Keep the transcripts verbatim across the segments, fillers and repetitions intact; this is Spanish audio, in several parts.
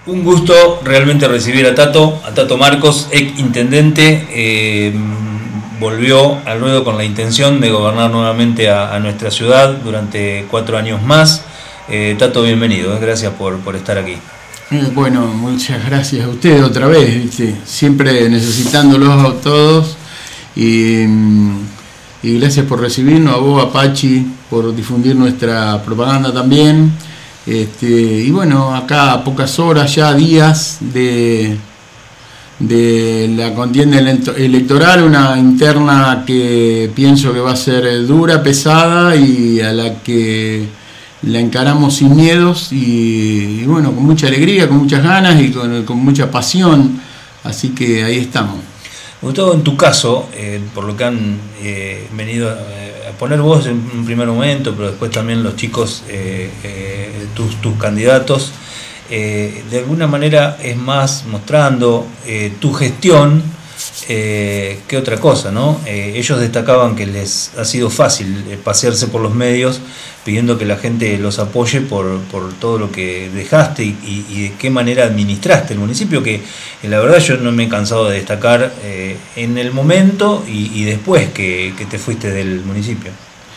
Un gusto realmente recibir a Tato, a Tato Marcos, ex intendente, eh, volvió al ruedo con la intención de gobernar nuevamente a, a nuestra ciudad durante cuatro años más. Eh, Tato, bienvenido, eh, gracias por, por estar aquí. Eh, bueno, muchas gracias a ustedes otra vez, ¿viste? Siempre necesitándolos a todos y, y gracias por recibirnos, a vos, a Pachi, por difundir nuestra propaganda también. Este, y bueno, acá a pocas horas, ya días de, de la contienda electoral, una interna que pienso que va a ser dura, pesada y a la que la encaramos sin miedos y, y bueno, con mucha alegría, con muchas ganas y con, con mucha pasión, así que ahí estamos. Gustavo, en tu caso, eh, por lo que han eh, venido a poner vos en un primer momento, pero después también los chicos, eh, eh, tus, tus candidatos, eh, de alguna manera es más mostrando eh, tu gestión eh, que otra cosa, ¿no? Eh, ellos destacaban que les ha sido fácil eh, pasearse por los medios pidiendo que la gente los apoye por, por todo lo que dejaste y, y, y de qué manera administraste el municipio, que eh, la verdad yo no me he cansado de destacar eh, en el momento y, y después que, que te fuiste del municipio.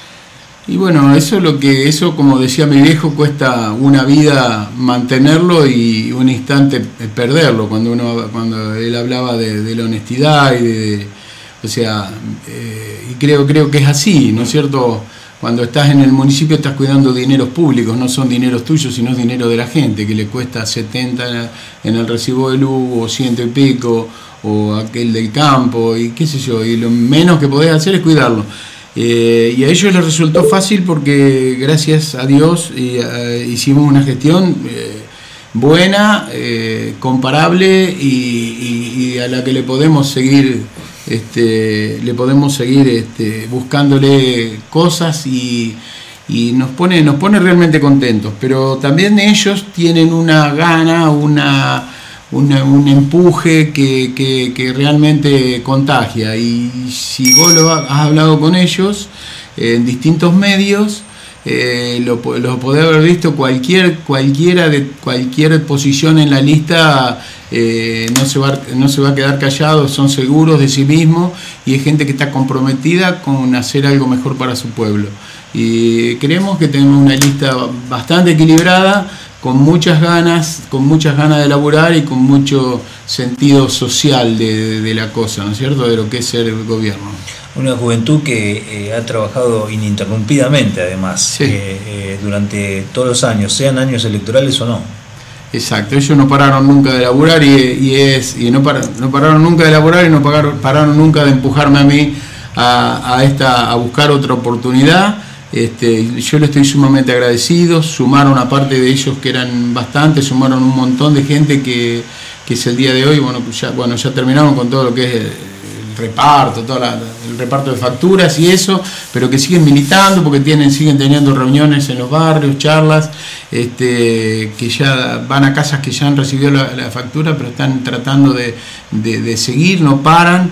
Y bueno, eso es lo que, eso como decía mi viejo, cuesta una vida mantenerlo y un instante perderlo, cuando uno cuando él hablaba de, de la honestidad y de, de o sea, eh, y creo, creo que es así, ¿no es cierto? Cuando estás en el municipio estás cuidando dineros públicos, no son dineros tuyos, sino dinero de la gente, que le cuesta setenta en el recibo de luz, o ciento y pico, o aquel del campo, y qué sé yo, y lo menos que podés hacer es cuidarlo. Eh, y a ellos les resultó fácil porque gracias a Dios y, uh, hicimos una gestión eh, buena, eh, comparable y, y, y a la que le podemos seguir este, le podemos seguir este, buscándole cosas y, y nos pone, nos pone realmente contentos, pero también ellos tienen una gana, una Una, un empuje que, que, que realmente contagia, y si vos lo has hablado con ellos eh, en distintos medios, eh, lo, lo podés haber visto, cualquier, cualquiera de cualquier posición en la lista eh, no, se va, no se va a quedar callado, son seguros de sí mismos y es gente que está comprometida con hacer algo mejor para su pueblo, y creemos que tenemos una lista bastante equilibrada, con muchas ganas, con muchas ganas de laburar y con mucho sentido social de, de, de la cosa, ¿no es cierto?, de lo que es ser el gobierno. Una juventud que eh, ha trabajado ininterrumpidamente, además, sí. eh, eh, durante todos los años, sean años electorales o no. Exacto, ellos no pararon nunca de laburar y, y, es, y no, par, no pararon nunca de laburar y no pararon, pararon nunca de empujarme a mí a, a, esta, a buscar otra oportunidad. Este, yo le estoy sumamente agradecido, sumaron aparte de ellos que eran bastantes, sumaron un montón de gente que, que es el día de hoy, bueno, ya, bueno, ya terminaron con todo lo que es el, el reparto, todo la, el reparto de facturas y eso, pero que siguen militando porque tienen, siguen teniendo reuniones en los barrios, charlas, este, que ya van a casas que ya han recibido la, la factura, pero están tratando de, de, de seguir, no paran.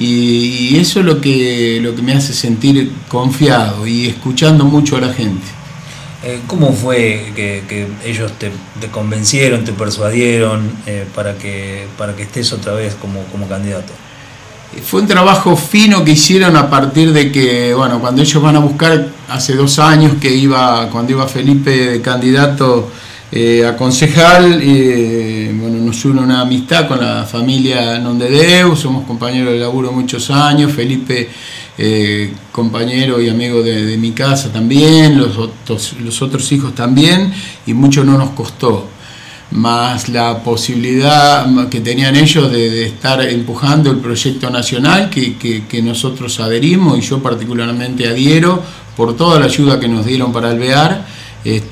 Y eso es lo que, lo que me hace sentir confiado y escuchando mucho a la gente. Eh, ¿Cómo fue que, que ellos te, te convencieron, te persuadieron eh, para, que, para que estés otra vez como, como candidato? Fue un trabajo fino que hicieron a partir de que, bueno, cuando ellos van a buscar, hace dos años que iba, cuando iba Felipe de candidato Eh, a concejal, eh, bueno, nos une una amistad con la familia Nondedeu, somos compañeros de laburo muchos años, Felipe eh, compañero y amigo de, de mi casa también, los otros, los otros hijos también, y mucho no nos costó, más la posibilidad que tenían ellos de, de estar empujando el proyecto nacional que, que, que nosotros adherimos y yo particularmente adhiero por toda la ayuda que nos dieron para alvear.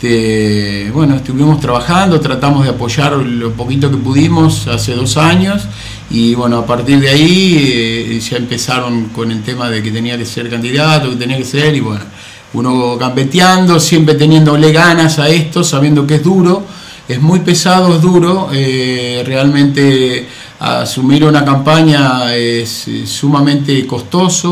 Este, bueno, estuvimos trabajando, tratamos de apoyar lo poquito que pudimos hace dos años y bueno, a partir de ahí eh, ya empezaron con el tema de que tenía que ser candidato, que tenía que ser, y bueno, uno gambeteando, siempre teniéndole ganas a esto, sabiendo que es duro, es muy pesado, es duro, eh, realmente asumir una campaña es, es sumamente costoso.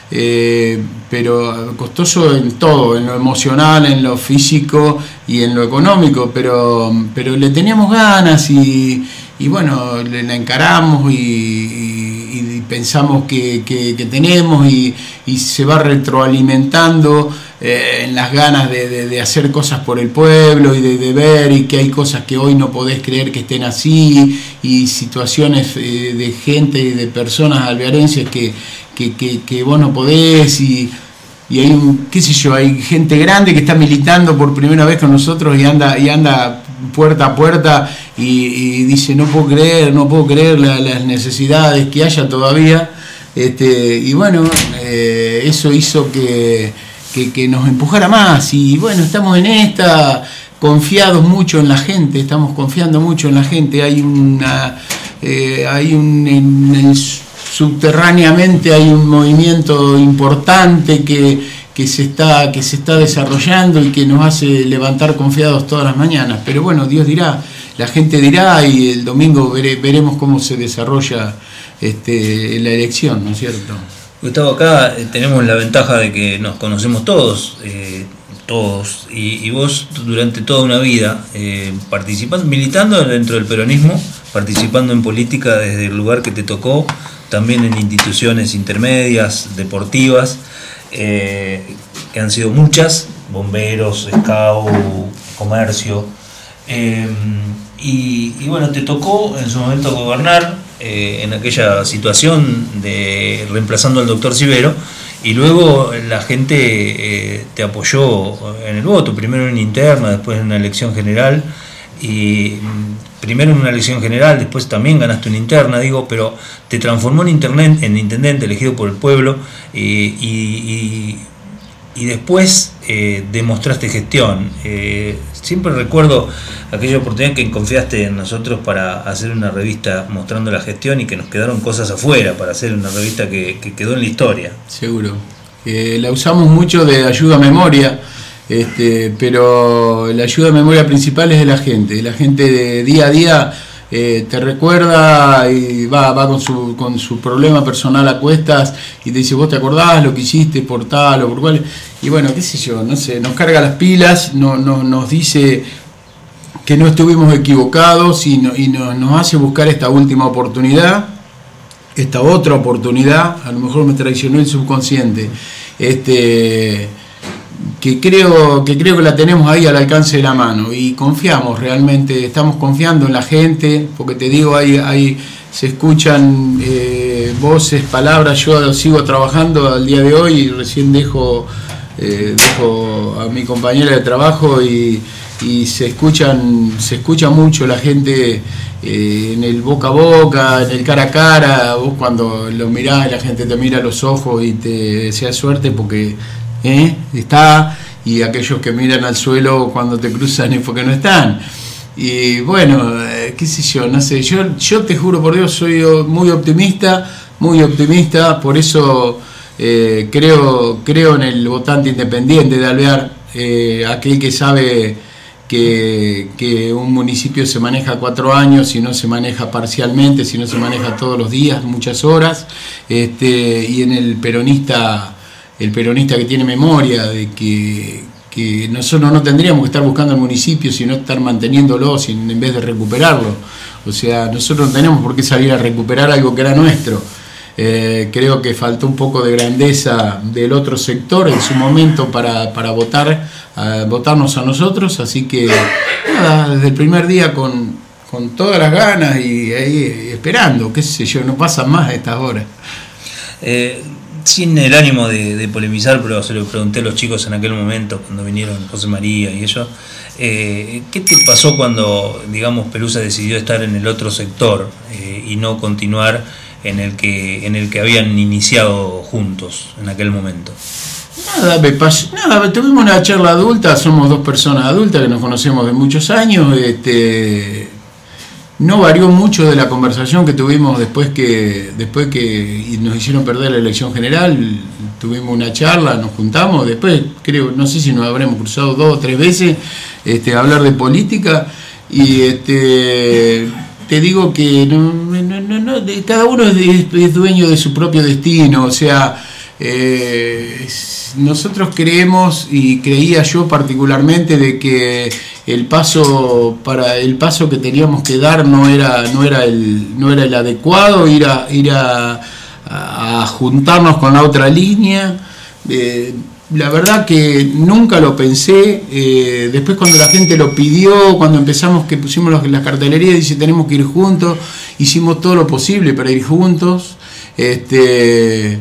eh, pero costoso en todo, en lo emocional, en lo físico y en lo económico, pero, pero le teníamos ganas y, y bueno, le, la encaramos y, y, y pensamos que, que, que tenemos y, y se va retroalimentando eh, en las ganas de, de, de hacer cosas por el pueblo y de, de ver y que hay cosas que hoy no podés creer que estén así y situaciones eh, de gente y de personas alvearenses que, que, que, que vos no podés y, y hay un, qué sé yo, hay gente grande que está militando por primera vez con nosotros y anda y anda puerta a puerta y, y dice no puedo creer, no puedo creer la, las necesidades que haya todavía, este, y bueno, eh, eso hizo que, que, que nos empujara más y bueno, estamos en esta, confiados mucho en la gente, estamos confiando mucho en la gente, hay una, eh, hay un, en el, subterráneamente hay un movimiento importante que, que, se está, que se está desarrollando y que nos hace levantar confiados todas las mañanas. Pero bueno, Dios dirá, la gente dirá y el domingo vere, veremos cómo se desarrolla este, la elección, ¿no es cierto? Gustavo, acá tenemos la ventaja de que nos conocemos todos, eh, todos, y, y vos durante toda una vida eh, participando, militando dentro del peronismo, participando en política desde el lugar que te tocó, también en instituciones intermedias, deportivas, eh, que han sido muchas, bomberos, scout, comercio, eh, y, y bueno, te tocó en su momento gobernar eh, en aquella situación de reemplazando al doctor Civero, y luego la gente eh, te apoyó en el voto, primero en interna, después en una elección general, y primero en una elección general, después también ganaste una interna, digo, pero te transformó en, internet, en intendente elegido por el pueblo, eh, y, y, y después eh, demostraste gestión. Eh, siempre recuerdo aquella oportunidad que confiaste en nosotros para hacer una revista mostrando la gestión y que nos quedaron cosas afuera para hacer una revista que, que quedó en la historia. Seguro. Eh, la usamos mucho de ayuda a memoria. Este, pero la ayuda de memoria principal es de la gente, la gente de día a día eh, te recuerda y va, va con su con su problema personal a cuestas y te dice, vos te acordás lo que hiciste por tal o por cual, y bueno, qué sé yo, no sé, nos carga las pilas, no, no, nos dice que no estuvimos equivocados y, no, y no, nos hace buscar esta última oportunidad, esta otra oportunidad, a lo mejor me traicionó el subconsciente, este que creo que creo que la tenemos ahí al alcance de la mano y confiamos realmente, estamos confiando en la gente, porque te digo, ahí, ahí se escuchan eh, voces, palabras, yo sigo trabajando al día de hoy y recién dejo, eh, dejo a mi compañera de trabajo y, y se escuchan, se escucha mucho la gente eh, en el boca a boca, en el cara a cara, vos cuando lo mirás la gente te mira a los ojos y te desea suerte porque ¿Eh? está, y aquellos que miran al suelo cuando te cruzan es porque no están. Y bueno, eh, qué sé yo, no sé, yo, yo te juro por Dios, soy muy optimista, muy optimista, por eso eh, creo, creo en el votante independiente de Alvear, eh, aquel que sabe que, que un municipio se maneja cuatro años, si no se maneja parcialmente, si no se maneja todos los días, muchas horas, este, y en el peronista el peronista que tiene memoria de que, que nosotros no tendríamos que estar buscando el municipio, sino estar manteniéndolo sin, en vez de recuperarlo. O sea, nosotros no tenemos por qué salir a recuperar algo que era nuestro. Eh, creo que faltó un poco de grandeza del otro sector en su momento para, para votar, a, votarnos a nosotros, así que nada, desde el primer día con, con todas las ganas y ahí esperando, qué sé yo, no pasan más a estas horas. Eh, Sin el ánimo de, de polemizar, pero se lo pregunté a los chicos en aquel momento, cuando vinieron José María y ellos, eh, ¿qué te pasó cuando, digamos, Pelusa decidió estar en el otro sector eh, y no continuar en el que en el que habían iniciado juntos en aquel momento? Nada, me pasó, nada, tuvimos una charla adulta, somos dos personas adultas que nos conocemos de muchos años, este... no varió mucho de la conversación que tuvimos después que después que nos hicieron perder la elección general. Tuvimos una charla, nos juntamos, después creo, no sé si nos habremos cruzado dos o tres veces este, a hablar de política y este, te digo que no, no, no, no, cada uno es, es dueño de su propio destino, o sea, Eh, nosotros creemos, y creía yo particularmente, de que el paso para el paso que teníamos que dar no era no era el no era el adecuado, ir a ir a, a juntarnos con la otra línea. Eh, la verdad que nunca lo pensé. Eh, después, cuando la gente lo pidió, cuando empezamos, que pusimos la, la cartelería, dice tenemos que ir juntos, hicimos todo lo posible para ir juntos. Este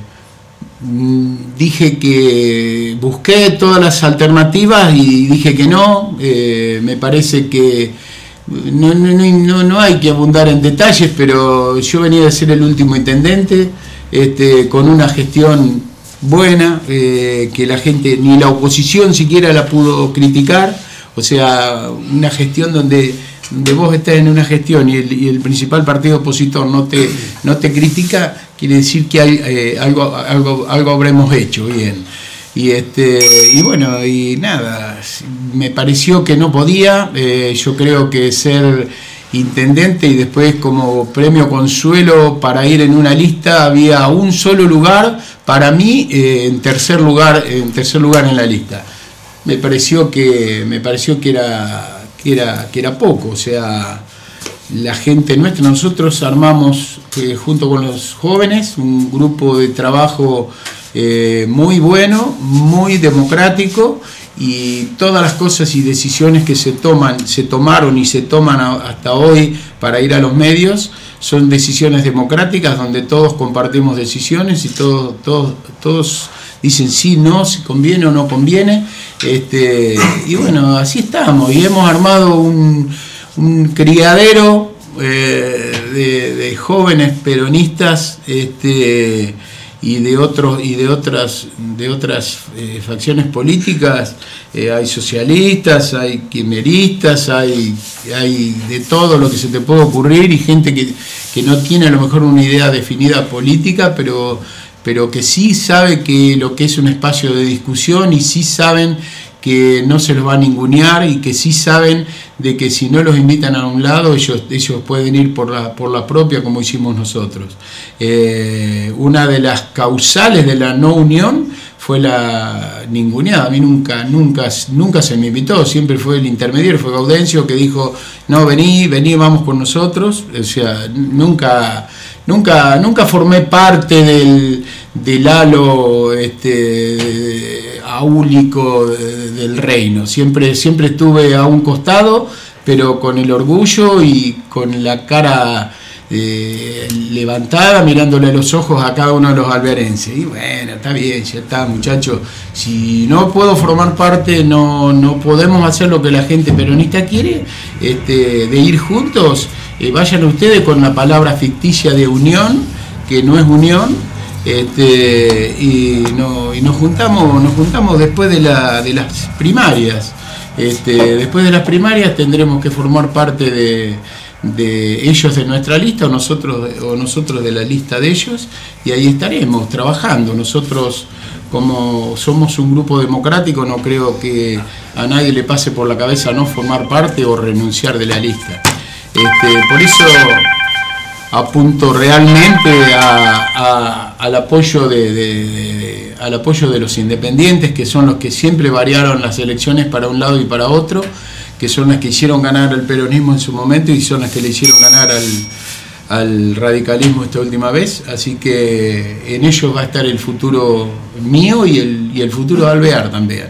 Dije que busqué todas las alternativas y dije que no. Eh, me parece que no, no, no, no hay que abundar en detalles, pero yo venía de ser el último intendente, este, con una gestión buena, eh, que la gente, ni la oposición siquiera la pudo criticar. O sea, una gestión donde, donde vos estás en una gestión y el, y el principal partido opositor no te, no te critica, quiere decir que hay, eh, algo, algo, algo habremos hecho bien. Y este y bueno, y nada, me pareció que no podía. Eh, yo creo que ser intendente y después como premio consuelo para ir en una lista había un solo lugar para mí, eh, en tercer lugar, en tercer lugar en la lista. Me pareció que me pareció que era que era que era poco. O sea, la gente nuestra, nosotros armamos eh, junto con los jóvenes un grupo de trabajo eh, muy bueno, muy democrático, y todas las cosas y decisiones que se toman, se tomaron y se toman a, hasta hoy para ir a los medios son decisiones democráticas donde todos compartimos decisiones y todos todos todos dicen sí, no, si conviene o no conviene. Este, y bueno, así estamos, y hemos armado un, un criadero eh, de, de jóvenes peronistas, este, y de otros y de otras de otras eh, facciones políticas. Eh, hay socialistas, hay kirchneristas, hay hay de todo lo que se te puede ocurrir, y gente que, que no tiene a lo mejor una idea definida política, pero pero que sí sabe que lo que es un espacio de discusión, y sí saben que no se los va a ningunear, y que sí saben de que si no los invitan a un lado, ellos, ellos pueden ir por la, por la propia, como hicimos nosotros. Eh, una de las causales de la no unión fue la ninguneada. A mí nunca, nunca, nunca se me invitó, siempre fue el intermediario, fue Gaudencio que dijo, no, vení, vení, vamos con nosotros. O sea, nunca... Nunca, nunca formé parte del, del halo este, áulico del reino. Siempre, siempre estuve a un costado, pero con el orgullo y con la cara eh, levantada, mirándole a los ojos a cada uno de los alberenses. Y bueno, está bien, ya está, muchachos. Si no puedo formar parte, no, no podemos hacer lo que la gente peronista quiere, este, de ir juntos. Eh, vayan ustedes con la palabra ficticia de unión, que no es unión, este, y, no, y nos juntamos nos juntamos después de, la, de las primarias. Este, después de las primarias tendremos que formar parte de, de ellos de nuestra lista, o nosotros, o nosotros de la lista de ellos, y ahí estaremos trabajando. Nosotros, como somos un grupo democrático, no creo que a nadie le pase por la cabeza no formar parte o renunciar de la lista. Este, por eso apunto realmente a, a, al apoyo de, de, de, al apoyo de los independientes, que son los que siempre variaron las elecciones para un lado y para otro, que son las que hicieron ganar al peronismo en su momento y son las que le hicieron ganar al, al radicalismo esta última vez. Así que en ellos va a estar el futuro mío y el, y el futuro de Alvear también.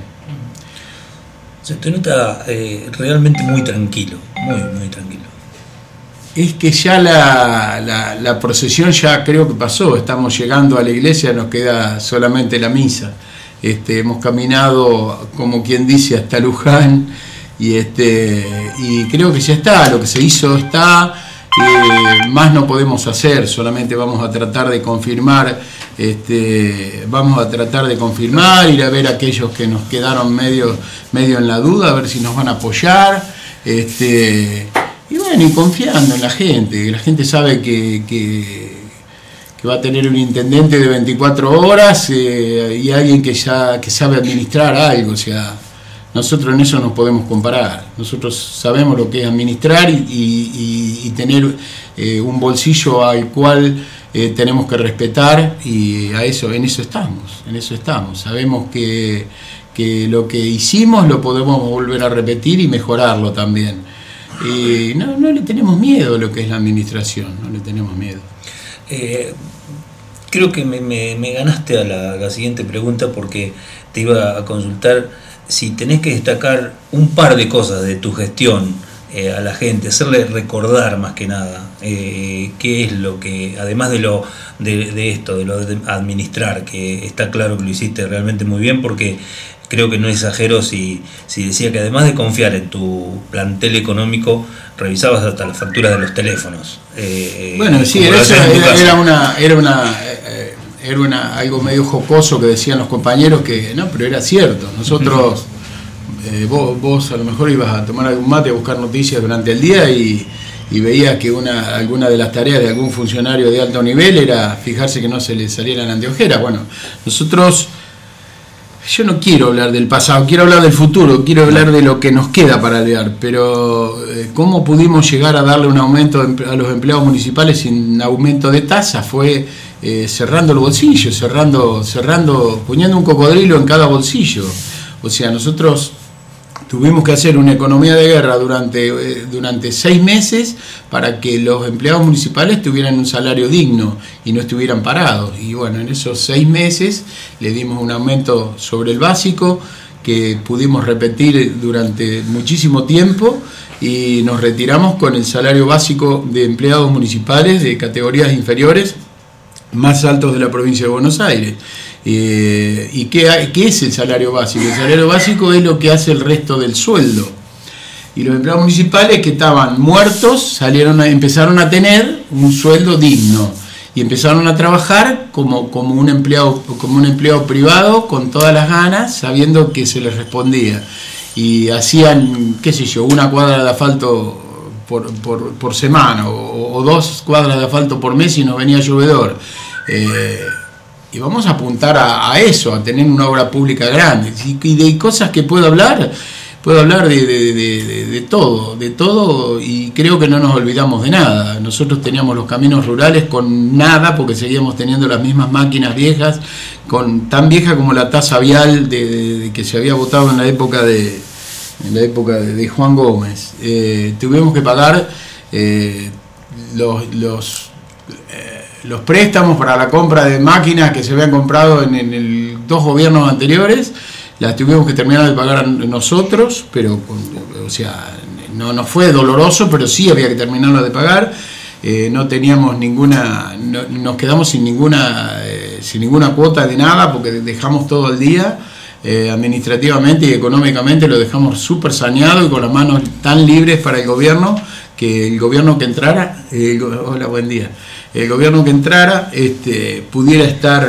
Se te nota eh, realmente muy tranquilo, muy, muy tranquilo. Es que ya la, la, la procesión ya creo que pasó, estamos llegando a la iglesia, nos queda solamente la misa. Este, hemos caminado, como quien dice, hasta Luján, y, este, y creo que ya está, lo que se hizo está, eh, más no podemos hacer, solamente vamos a tratar de confirmar, este, vamos a tratar de confirmar, ir a ver a aquellos que nos quedaron medio, medio en la duda, a ver si nos van a apoyar. Este, Y bueno, y confiando en la gente, que la gente sabe que, que, que va a tener un intendente de veinticuatro horas eh, y alguien que ya que sabe administrar algo. O sea, nosotros en eso nos podemos comparar. Nosotros sabemos lo que es administrar y, y, y tener eh, un bolsillo al cual eh, tenemos que respetar, y a eso, en eso estamos, en eso estamos. Sabemos que, que lo que hicimos lo podemos volver a repetir y mejorarlo también. Y no, no le tenemos miedo a lo que es la administración, no le tenemos miedo. Eh, creo que me, me, me ganaste a la, a la siguiente pregunta, porque te iba a consultar si tenés que destacar un par de cosas de tu gestión eh, a la gente, hacerle recordar más que nada eh, qué es lo que, además de lo de, de esto, de lo de administrar, que está claro que lo hiciste realmente muy bien, porque creo que no exagero si, si decía que además de confiar en tu plantel económico, revisabas hasta las facturas de los teléfonos. Eh, bueno, sí, era, eso, era, era una, era una, eh, era una algo medio jocoso que decían los compañeros, que no, pero era cierto. Nosotros, eh, vos, vos a lo mejor ibas a tomar algún mate, a buscar noticias durante el día y, y veías que una, alguna de las tareas de algún funcionario de alto nivel era fijarse que no se le salieran anteojeras. Bueno, nosotros, yo no quiero hablar del pasado, quiero hablar del futuro, quiero hablar de lo que nos queda para hablar, pero eh, ¿cómo pudimos llegar a darle un aumento a los empleados municipales sin aumento de tasa? Fue eh, cerrando los bolsillos, cerrando, cerrando, poniendo un cocodrilo en cada bolsillo. O sea, nosotros tuvimos que hacer una economía de guerra durante, eh, durante seis meses para que los empleados municipales tuvieran un salario digno y no estuvieran parados. Y bueno, en esos seis meses le dimos un aumento sobre el básico que pudimos repetir durante muchísimo tiempo, y nos retiramos con el salario básico de empleados municipales de categorías inferiores más altos de la provincia de Buenos Aires. Eh, ¿Y qué, qué es el salario básico? El salario básico es lo que hace el resto del sueldo. Y los empleados municipales que estaban muertos salieron a, empezaron a tener un sueldo digno y empezaron a trabajar como, como, un empleado, como un empleado privado, con todas las ganas, sabiendo que se les respondía. Y hacían, qué sé yo, una cuadra de asfalto por, por, por semana o, o dos cuadras de asfalto por mes y nos venía llovedor. Eh, Y vamos a apuntar a, a eso, a tener una obra pública grande. Y, y de cosas que puedo hablar, puedo hablar de, de, de, de, de todo, de todo, y creo que no nos olvidamos de nada. Nosotros teníamos los caminos rurales con nada, porque seguíamos teniendo las mismas máquinas viejas, con tan vieja como la tasa vial de, de, de que se había votado en la época de, en la época de, de Juan Gómez. Eh, tuvimos que pagar eh, los... los eh, los préstamos para la compra de máquinas que se habían comprado en, en el dos gobiernos anteriores, las tuvimos que terminar de pagar nosotros, pero o sea, no nos fue doloroso, pero sí había que terminarlo de pagar. Eh, no teníamos ninguna, no, nos quedamos sin ninguna, eh, sin ninguna cuota de nada, porque dejamos todo el día. Eh, administrativamente y económicamente lo dejamos súper saneado y con las manos tan libres para el gobierno, que el gobierno que entrara, eh, hola, buen día, el gobierno que entrara este, pudiera estar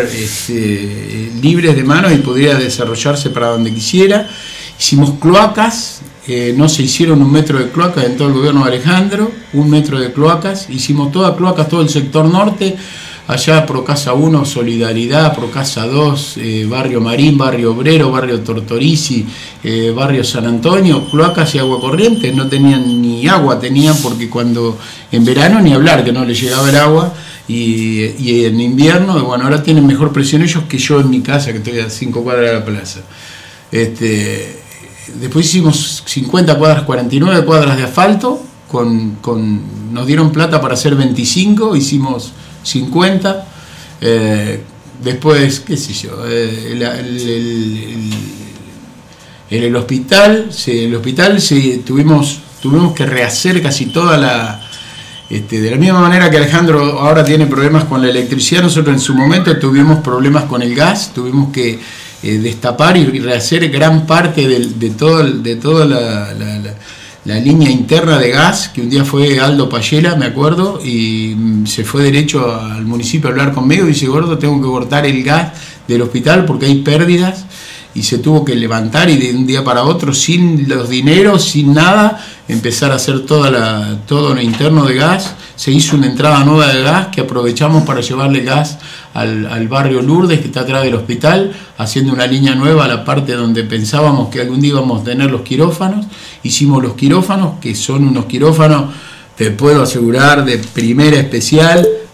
este, libres de manos y pudiera desarrollarse para donde quisiera. Hicimos cloacas, eh, no se hicieron un metro de cloacas en todo el gobierno de Alejandro, un metro de cloacas, hicimos todas cloacas, todo el sector norte, allá Procasa uno, Solidaridad, Procasa dos, eh, Barrio Marín, Barrio Obrero, Barrio Tortorici, eh, Barrio San Antonio, cloacas y agua corriente. No tenían ni agua, tenían porque cuando en verano ni hablar que no les llegaba el agua, y, y en invierno, bueno, ahora tienen mejor presión ellos que yo en mi casa, que estoy a cinco cuadras de la plaza. Este, después hicimos cincuenta cuadras, cuarenta y nueve cuadras de asfalto, con, con, nos dieron plata para hacer veinticinco, hicimos cincuenta, eh, después, qué sé yo, eh, el, el, el, el, el hospital, sí, el hospital sí, tuvimos, tuvimos que rehacer casi toda la, este, de la misma manera que Alejandro ahora tiene problemas con la electricidad, nosotros en su momento tuvimos problemas con el gas, tuvimos que eh, destapar y rehacer gran parte de, de, todo, de toda la, la, la la línea interna de gas, que un día fue Aldo Payela, me acuerdo, y se fue derecho al municipio a hablar conmigo y dice: gordo, tengo que cortar el gas del hospital porque hay pérdidas, y se tuvo que levantar y de un día para otro, sin los dineros, sin nada, empezar a hacer toda la, todo lo interno de gas. Se hizo una entrada nueva de gas que aprovechamos para llevarle gas al, al barrio Lourdes, que está atrás del hospital, haciendo una línea nueva a la parte donde pensábamos que algún día íbamos a tener los quirófanos. Hicimos los quirófanos, que son unos quirófanos, te puedo asegurar, de primera especial,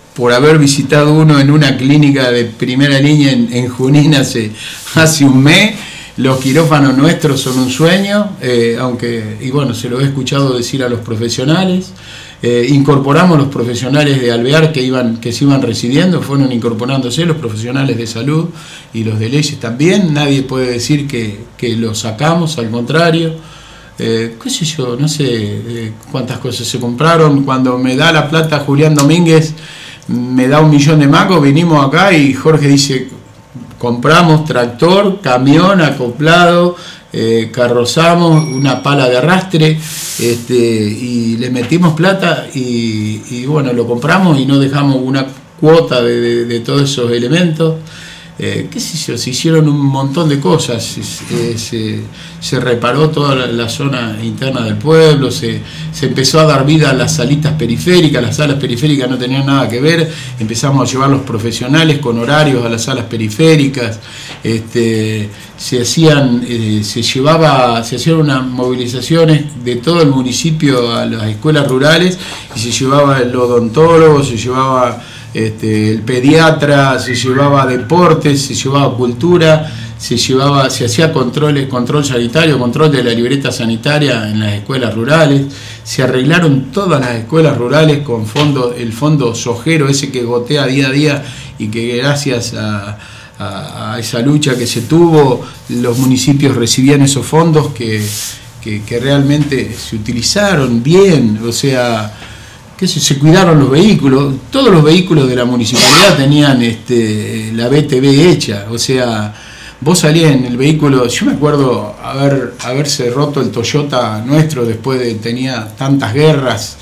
por haber visitado uno en una clínica de primera línea en, en Junín hace, hace un mes. Los quirófanos nuestros son un sueño, eh, aunque, y bueno, se lo he escuchado decir a los profesionales. Eh, incorporamos los profesionales de Alvear que iban que se iban recibiendo, fueron incorporándose los profesionales de salud y los de leyes también. Nadie puede decir que, que los sacamos, al contrario. Eh, qué sé yo, no sé eh, cuántas cosas se compraron. Cuando me da la plata Julián Domínguez, me da un millón de mangos, vinimos acá y Jorge dice, compramos tractor, camión acoplado, eh, carrozamos una pala de arrastre, este, y le metimos plata y, y bueno, lo compramos y no dejamos una cuota de, de, de todos esos elementos. Eh, qué sé yo, se hicieron un montón de cosas, eh, se, se reparó toda la, la zona interna del pueblo, se, se empezó a dar vida a las salitas periféricas, las salas periféricas no tenían nada que ver, empezamos a llevar los profesionales con horarios a las salas periféricas, este, se hacían, eh, se llevaba, se hacían unas movilizaciones de todo el municipio a las escuelas rurales y se llevaba el odontólogo, se llevaba Este, el pediatra, se llevaba deportes, se llevaba cultura, se llevaba, se hacía controles, control sanitario, control de la libreta sanitaria en las escuelas rurales, se arreglaron todas las escuelas rurales con fondo, el fondo sojero ese que gotea día a día y que gracias a, a, a esa lucha que se tuvo, los municipios recibían esos fondos que, que, que realmente se utilizaron bien, o sea, que se, se cuidaron los vehículos, todos los vehículos de la municipalidad tenían este, la B T V hecha, o sea, vos salías en el vehículo, yo me acuerdo haber, haberse roto el Toyota nuestro después de, tenía tantas guerras,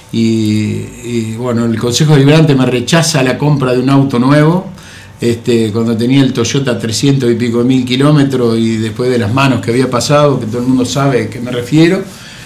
y, y bueno, el Consejo Deliberante me rechaza la compra de un auto nuevo, este, cuando tenía el Toyota trescientos y pico mil kilómetros y después de las manos que había pasado, que todo el mundo sabe a qué me refiero.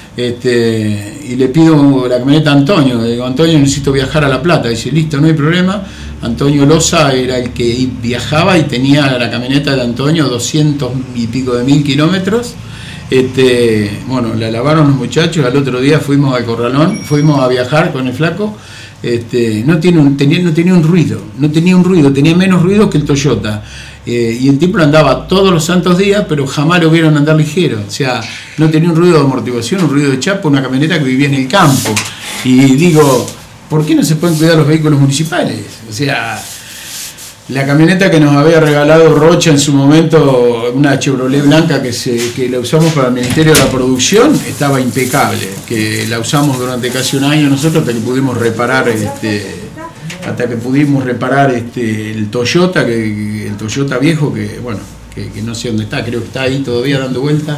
Este, y le pido la camioneta a Antonio, le digo, Antonio, necesito viajar a La Plata, dice, listo, no hay problema. Antonio Loza era el que viajaba y tenía la camioneta de Antonio doscientos y pico de mil kilómetros. Este, bueno, la lavaron los muchachos, al otro día fuimos al Corralón, fuimos a viajar con el flaco. Este, no, tiene un, tenía, no tenía un ruido, no tenía un ruido, tenía menos ruido que el Toyota. Eh, y el tipo andaba todos los santos días, pero jamás lo vieron andar ligero, o sea, no tenía un ruido de amortiguación, un ruido de chapa, una camioneta que vivía en el campo. Y digo, ¿por qué no se pueden cuidar los vehículos municipales? O sea, la camioneta que nos había regalado Rocha en su momento, una Chevrolet blanca que, se, que la usamos para el Ministerio de la Producción, estaba impecable, que la usamos durante casi un año nosotros hasta que pudimos reparar este hasta que pudimos reparar este el Toyota, que el Toyota viejo, que bueno, que, que no sé dónde está, creo que está ahí todavía dando vueltas.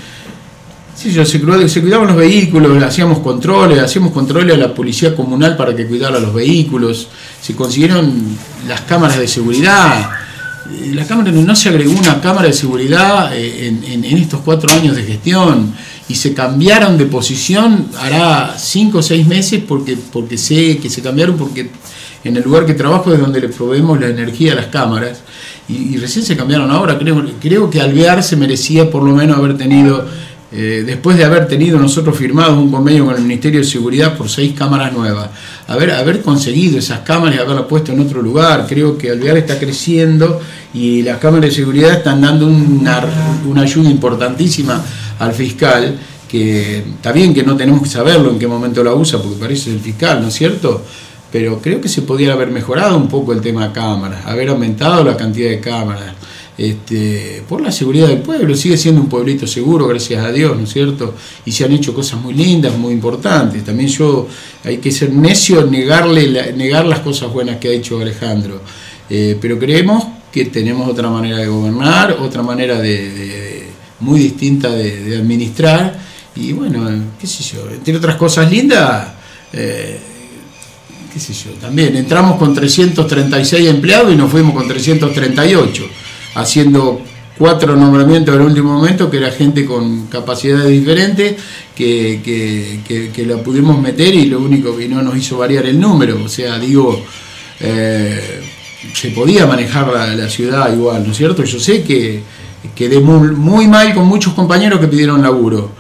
Sí, yo, se, se cuidaban los vehículos, hacíamos controles, hacíamos controles a la policía comunal para que cuidara los vehículos, se consiguieron las cámaras de seguridad. La cámara, no se agregó una cámara de seguridad en, en, en estos cuatro años de gestión y se cambiaron de posición hará cinco o seis meses porque, porque sé que se cambiaron porque en el lugar que trabajo es donde le proveemos la energía a las cámaras y, y recién se cambiaron ahora. Creo, creo que Alvear se merecía por lo menos haber tenido, eh, después de haber tenido nosotros firmado un convenio con el Ministerio de Seguridad por seis cámaras nuevas, haber, haber conseguido esas cámaras y haberlas puesto en otro lugar. Creo que Alvear está creciendo y las cámaras de seguridad están dando una, una ayuda importantísima al fiscal, que está bien que no tenemos que saberlo en qué momento la usa porque parece el fiscal, ¿no es cierto? Pero creo que se podría haber mejorado un poco el tema de cámaras, haber aumentado la cantidad de cámaras, este, por la seguridad del pueblo. Sigue siendo un pueblito seguro, gracias a Dios, ¿no es cierto? Y se han hecho cosas muy lindas, muy importantes. También yo, hay que ser necio negarle la, negar las cosas buenas que ha hecho Alejandro, eh, pero creemos que tenemos otra manera de gobernar, otra manera de, de, de muy distinta de, de administrar, y bueno, qué sé yo, entre otras cosas lindas, eh, qué sé yo, también entramos con trescientos treinta y seis empleados y nos fuimos con trescientos treinta y ocho, haciendo cuatro nombramientos en el último momento, que era gente con capacidades diferentes, que, que, que, que la pudimos meter y lo único que no nos hizo variar el número, o sea, digo, eh, se podía manejar la, la ciudad igual, ¿no es cierto? Yo sé que quedé muy, muy mal con muchos compañeros que pidieron laburo,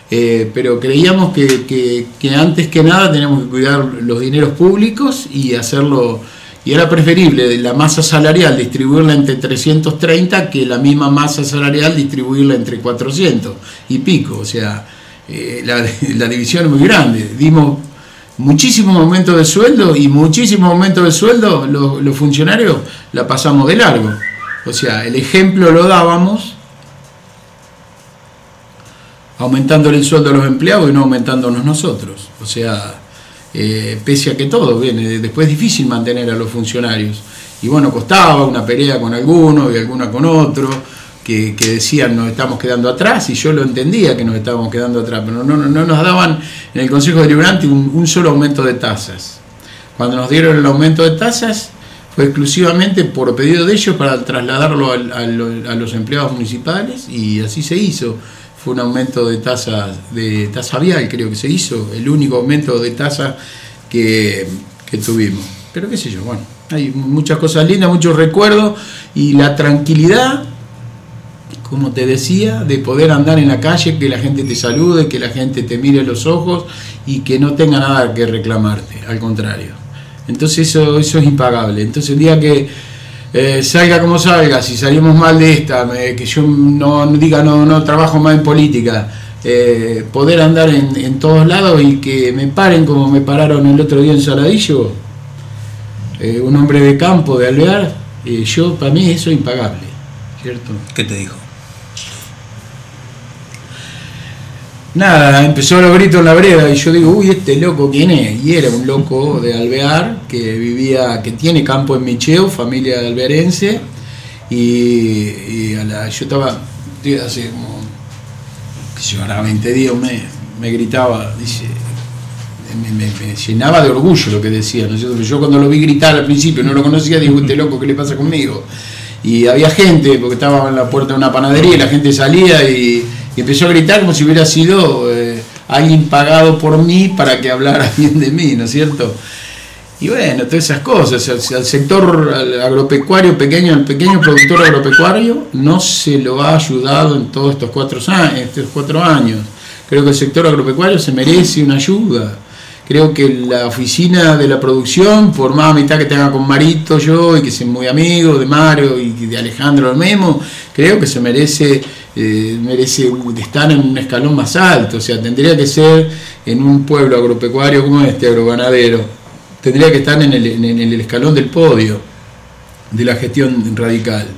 eh, pero creíamos que, que, que antes que nada tenemos que cuidar los dineros públicos y hacerlo, y era preferible la masa salarial distribuirla entre trescientos treinta que la misma masa salarial distribuirla entre cuatrocientos y pico, o sea, eh, la, la división es muy grande, dimos muchísimos aumentos de sueldo y muchísimos aumentos de sueldo los, los funcionarios la pasamos de largo, o sea, el ejemplo lo dábamos aumentándole el sueldo a los empleados y no aumentándonos nosotros, o sea, eh, pese a que todo viene, después es difícil mantener a los funcionarios, y bueno, costaba una pelea con algunos y alguna con otro, que, que decían nos estamos quedando atrás, y yo lo entendía que nos estábamos quedando atrás, pero no, no, no nos daban en el Consejo Deliberante un, un solo aumento de tasas. Cuando nos dieron el aumento de tasas fue exclusivamente por pedido de ellos para trasladarlo a, a, a los empleados municipales, y así se hizo. Fue un aumento de tasa, de tasa vial, creo que se hizo, el único aumento de tasa que, que tuvimos. Pero qué sé yo, bueno, hay muchas cosas lindas, muchos recuerdos, y la tranquilidad, como te decía, de poder andar en la calle, que la gente te salude, que la gente te mire a los ojos y que no tenga nada que reclamarte, al contrario. Entonces eso, eso es impagable. Entonces el día que Eh, salga como salga, si salimos mal de esta, eh, que yo no, no diga no, no trabajo más en política, eh, poder andar en, en todos lados y que me paren como me pararon el otro día en Saladillo, eh, un hombre de campo, de Alvear, eh, yo, para mí eso es impagable, ¿cierto? ¿Qué te dijo? Nada, empezó los gritos en la vereda y yo digo, uy, este loco, ¿quién es? Y era un loco de Alvear que vivía, que tiene campo en Micheo, familia alvearense, y, y a la, yo estaba, hace como, qué sé yo, ahora veinte días me, me gritaba, dice, me, me, me llenaba de orgullo lo que decía, ¿no es cierto? Yo cuando lo vi gritar al principio, no lo conocía, digo, este loco, ¿qué le pasa conmigo? Y había gente, porque estaba en la puerta de una panadería y la gente salía y... y empezó a gritar como si hubiera sido eh, alguien pagado por mí para que hablara bien de mí, ¿no es cierto? Y bueno, todas esas cosas, al, al sector agropecuario pequeño, al pequeño productor agropecuario, no se lo ha ayudado en todos estos cuatro, estos cuatro años. Creo que el sector agropecuario se merece una ayuda. Creo que la oficina de la producción, por más amistad que tenga con Marito yo, y que soy muy amigo de Mario y de Alejandro el mismo, creo que se merece, eh, merece estar en un escalón más alto. O sea, tendría que ser en un pueblo agropecuario como este, agroganadero, tendría que estar en el, en el escalón del podio de la gestión radical.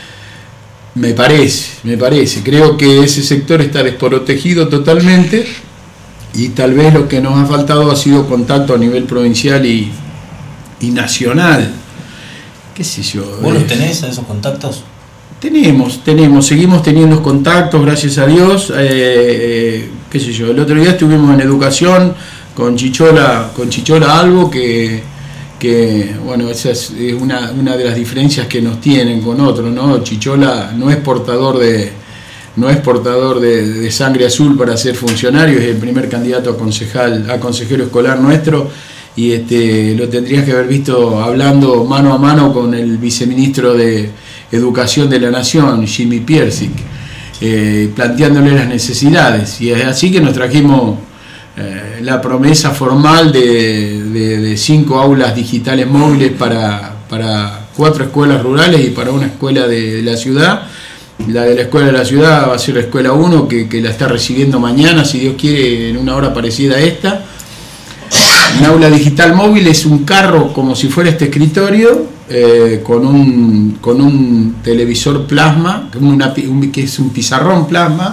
Me parece, me parece. Creo que ese sector está desprotegido totalmente. Y tal vez lo que nos ha faltado ha sido contacto a nivel provincial y, y nacional. ¿Qué sé yo? ¿Vos los tenés a esos contactos? Tenemos, tenemos, seguimos teniendo contactos, gracias a Dios. Eh, eh, qué sé yo, el otro día estuvimos en educación con Chichola, con Chichola Albo, que, que bueno, esa es una, una de las diferencias que nos tienen con otros, ¿no? Chichola no es portador de... no es portador de, de sangre azul para ser funcionario, es el primer candidato a concejal, a consejero escolar nuestro, y este, lo tendrías que haber visto hablando mano a mano con el viceministro de Educación de la Nación, Jimmy Piersic, eh, planteándole las necesidades, y es así que nos trajimos eh, la promesa formal de, de, de cinco aulas digitales móviles para, para cuatro escuelas rurales y para una escuela de, de la ciudad. La de la escuela de la ciudad va a ser la escuela uno, que, que la está recibiendo mañana, si Dios quiere, en una hora parecida a esta. Un aula digital móvil es un carro como si fuera este escritorio, eh, con, un, con un televisor plasma, una, un, que es un pizarrón plasma,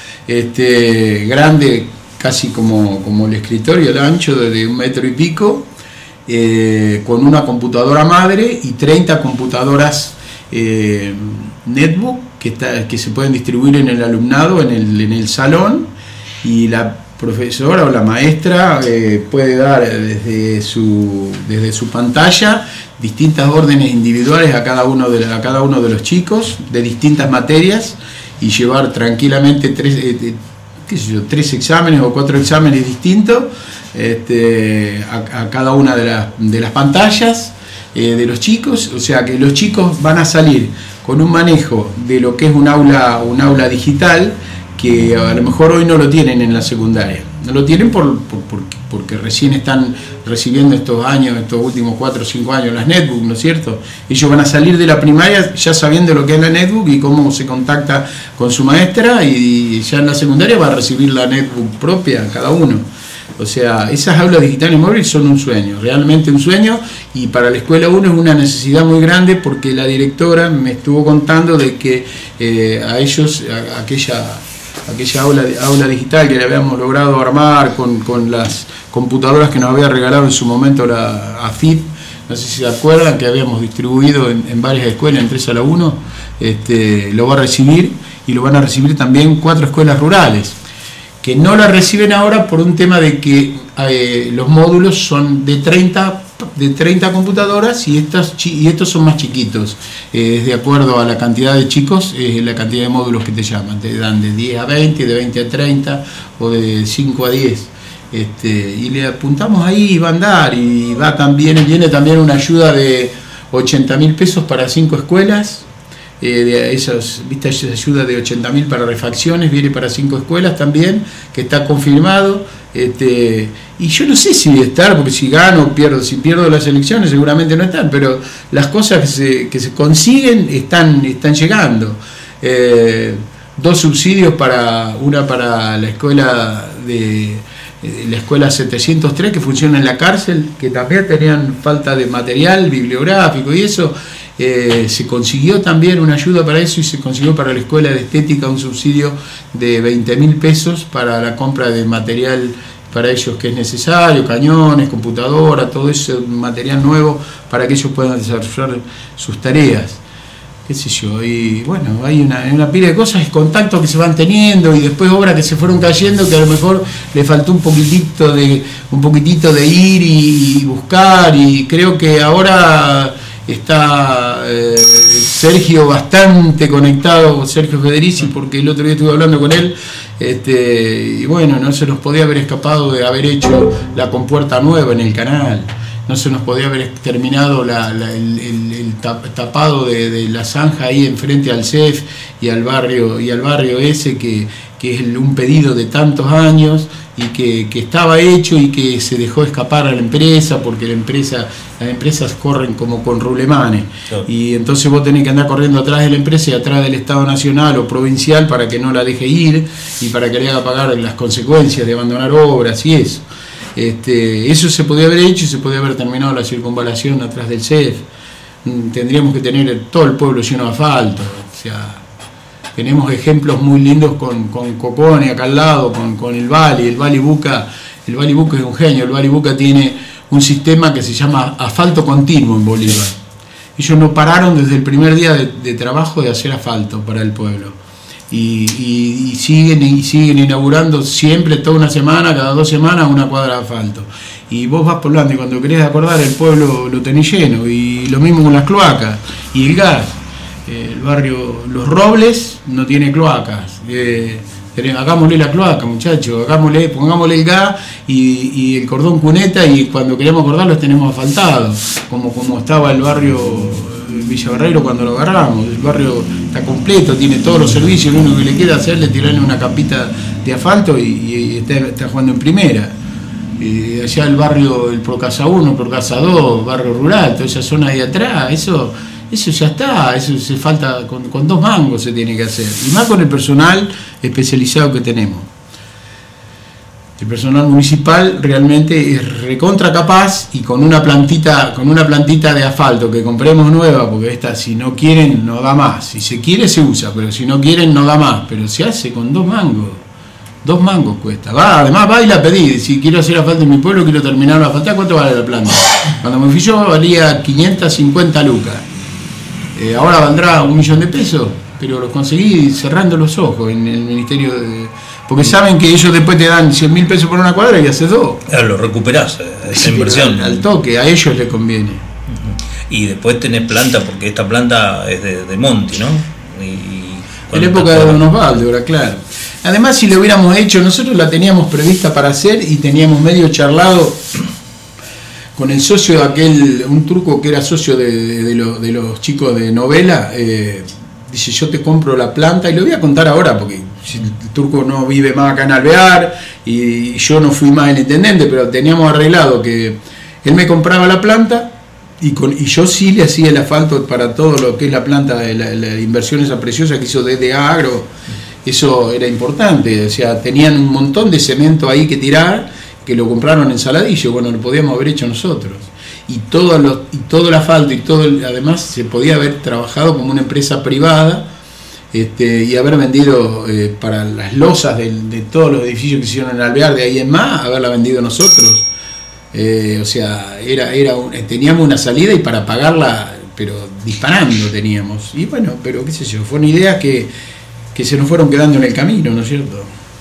este, grande, casi como, como el escritorio, el ancho de, de un metro y pico, eh, con una computadora madre y treinta computadoras eh, netbook, Que, está, que se pueden distribuir en el alumnado, en el, en el salón, y la profesora o la maestra eh, puede dar desde su, desde su pantalla distintas órdenes individuales a cada, uno de, a cada uno de los chicos de distintas materias y llevar tranquilamente tres, eh, qué sé yo, tres exámenes o cuatro exámenes distintos este, a, a cada una de, la, de las pantallas eh, de los chicos. O sea que los chicos van a salir con un manejo de lo que es un aula, un aula digital, que a lo mejor hoy no lo tienen en la secundaria. No lo tienen por, por, por, porque recién están recibiendo estos años, estos últimos cuatro o cinco años, las netbook, ¿no es cierto? Ellos van a salir de la primaria ya sabiendo lo que es la netbook y cómo se contacta con su maestra, y ya en la secundaria va a recibir la netbook propia cada uno. O sea, esas aulas digitales móviles son un sueño, realmente un sueño, y para la escuela uno es una necesidad muy grande, porque la directora me estuvo contando de que eh, a ellos, a, a aquella... aquella aula, aula digital que le habíamos logrado armar con, con las computadoras que nos había regalado en su momento la A F I P, no sé si se acuerdan, que habíamos distribuido en, en varias escuelas, en tres a la uno, este, lo va a recibir, y lo van a recibir también cuatro escuelas rurales, que no la reciben ahora por un tema de que eh, los módulos son de treinta de treinta computadoras, y estas y estos son más chiquitos, eh, de acuerdo a la cantidad de chicos, es eh, la cantidad de módulos que te llaman, te dan de diez a veinte, de veinte a treinta o de cinco a diez, este, y le apuntamos ahí, y va a andar, y va también, viene también una ayuda de ochenta mil pesos para cinco escuelas, eh, de esas, ¿viste? Esa ayuda de ochenta mil para refacciones, viene para cinco escuelas también, que está confirmado. Este, y yo no sé si voy a estar, porque si gano o pierdo, si pierdo las elecciones seguramente no están, pero las cosas que se, que se consiguen están, están llegando. Eh, dos subsidios, para una para la escuela de la escuela setecientos tres, que funciona en la cárcel, que también tenían falta de material bibliográfico y eso. Eh, se consiguió también una ayuda para eso, y se consiguió para la escuela de estética un subsidio de veinte mil pesos para la compra de material para ellos que es necesario, cañones, computadora, todo ese material nuevo para que ellos puedan desarrollar sus tareas, qué sé yo. Y bueno, hay una, una pila de cosas, contactos que se van teniendo, y después obras que se fueron cayendo, que a lo mejor le faltó un poquitito de un poquitito de ir y, y buscar, y creo que ahora está eh, Sergio bastante conectado, Sergio Federici, porque el otro día estuve hablando con él, este, y bueno, no se nos podía haber escapado de haber hecho la compuerta nueva en el canal, no se nos podía haber terminado la, la, el, el, el tapado de, de la zanja ahí enfrente al C E F y al barrio, y al barrio ese que, que es un pedido de tantos años, y que, que estaba hecho y que se dejó escapar a la empresa, porque la empresa, las empresas corren como con rulemanes, claro. Y entonces vos tenés que andar corriendo atrás de la empresa y atrás del Estado Nacional o provincial para que no la deje ir y para que le haga pagar las consecuencias de abandonar obras y eso. Este, eso se podía haber hecho, y se podía haber terminado la circunvalación atrás del C E F. Tendríamos que tener todo el pueblo lleno de asfalto, o sea, tenemos ejemplos muy lindos con, con Copone acá al lado, con, con el Bali, el Bali Buca, el Bali Buca es un genio, el Bali Buca tiene un sistema que se llama asfalto continuo en Bolívar. Ellos no pararon desde el primer día de, de trabajo de hacer asfalto para el pueblo. Y, y, y siguen y siguen inaugurando siempre, toda una semana, cada dos semanas, una cuadra de asfalto. Y vos vas por delante, y cuando querés acordar, el pueblo lo tenés lleno. Y lo mismo con las cloacas y el gas. El barrio Los Robles no tiene cloacas. Eh, hagámosle la cloaca, muchachos, hagámosle, pongámosle el gas y, y el cordón cuneta, y cuando queremos acordar los tenemos asfaltados, como, como estaba el barrio Villa Barreiro cuando lo agarramos. El barrio está completo, tiene todos los servicios, lo único que le queda hacerle es tirarle una capita de asfalto y, y está, está jugando en primera. Eh, allá el barrio, el Procasa uno, Procasa dos, barrio rural, toda esa zona de atrás, eso... Eso ya está, eso se falta, con, con dos mangos se tiene que hacer, y más con el personal especializado que tenemos. El personal municipal realmente es recontra capaz, y con una plantita, con una plantita de asfalto que compremos nueva, porque esta, si no quieren no da más, si se quiere se usa, pero si no quieren no da más, pero se hace con dos mangos. Dos mangos cuesta. Va, además va y la pedí. Si quiero hacer asfalto en mi pueblo, quiero terminar la asfaltada, ¿cuánto vale la planta? Cuando me fui yo valía quinientas cincuenta lucas. Eh, ahora valdrá un millón de pesos, pero los conseguí cerrando los ojos en el ministerio de... Porque saben que ellos después te dan cien mil pesos por una cuadra y haces dos. Claro, lo recuperás, esa sí, inversión. Al, al toque, a ellos les conviene. Y después tenés planta, porque esta planta es de, de Monti, ¿no? Y en la época de Don Osvaldo, era claro. Además, si lo hubiéramos hecho, nosotros la teníamos prevista para hacer, y teníamos medio charlado con el socio de aquel, un turco que era socio de, de, de, lo, de los chicos de novela. Eh, dice, yo te compro la planta, y lo voy a contar ahora porque el Turco no vive más acá en Alvear y yo no fui más el intendente, pero teníamos arreglado que él me compraba la planta y, con, y yo sí le hacía el asfalto para todo lo que es la planta, la, la inversión esa preciosa que hizo D D A Agro. Eso era importante, o sea, tenían un montón de cemento ahí que tirar, que lo compraron en Saladillo, bueno, lo podíamos haber hecho nosotros. Y todo, lo, y todo el asfalto y todo, el, además se podía haber trabajado como una empresa privada este, y haber vendido eh, para las losas de, de todos los edificios que se hicieron en Alvear, de ahí en más, haberla vendido nosotros. Eh, o sea, era, era un, teníamos una salida y para pagarla, pero disparando teníamos. Y bueno, pero qué sé yo, fueron ideas que, que se nos fueron quedando en el camino, ¿no es cierto?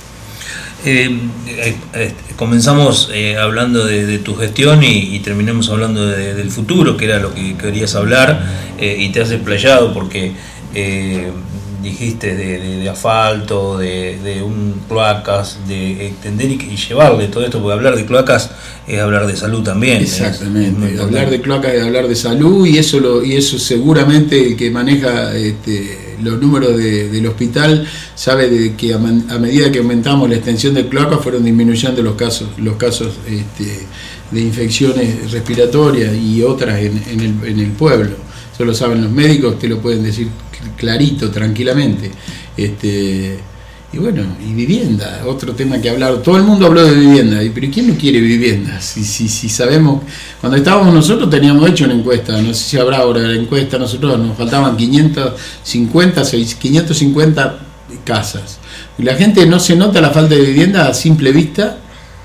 Eh, eh, eh, comenzamos eh, hablando de, de tu gestión y, y terminamos hablando de, del futuro, que era lo que querías hablar, eh, y te has explayado porque eh, dijiste de, de, de asfalto, de, de un cloacas, de extender y, y llevarle todo esto, porque hablar de cloacas es hablar de salud también. Exactamente, es, es hablar de cloacas es hablar de salud, y eso lo, y eso seguramente el que maneja este, los números de, del hospital sabe de que a, man, a medida que aumentamos la extensión de cloacas fueron disminuyendo los casos, los casos este, de infecciones respiratorias y otras en, en, el, en el pueblo. Eso lo saben los médicos, te lo pueden decir clarito, tranquilamente. Este, y bueno, y vivienda, otro tema que hablar. Todo el mundo habló de vivienda, pero ¿quién no quiere vivienda? Si, si, si sabemos, cuando estábamos nosotros teníamos hecho una encuesta, no sé si habrá ahora la encuesta, nosotros nos faltaban quinientas cincuenta, quinientas cincuenta casas. Y la gente no se nota la falta de vivienda a simple vista,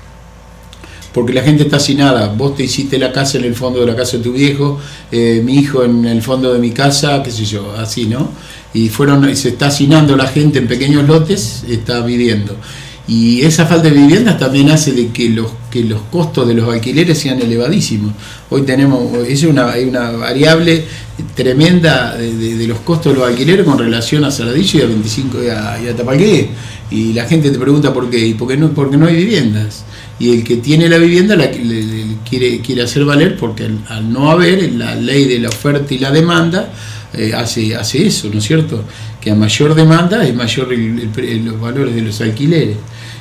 porque la gente está hacinada. Vos te hiciste la casa en el fondo de la casa de tu viejo, eh, mi hijo en el fondo de mi casa, qué sé yo, así, ¿no? Y fueron, se está hacinando la gente en pequeños lotes, está viviendo. Y esa falta de viviendas también hace de que los, que los costos de los alquileres sean elevadísimos. Hoy tenemos, es una, hay una variable tremenda de, de, de los costos de los alquileres con relación a Saladillo y a veinticinco y a, y a Tapalqué. Y la gente te pregunta por qué, y porque no, porque no hay viviendas. Y el que tiene la vivienda la, le, le, quiere, quiere hacer valer, porque al, al no haber, la ley de la oferta y la demanda eh, hace, hace eso, ¿no es cierto? Que a mayor demanda es mayor el, el, los valores de los alquileres.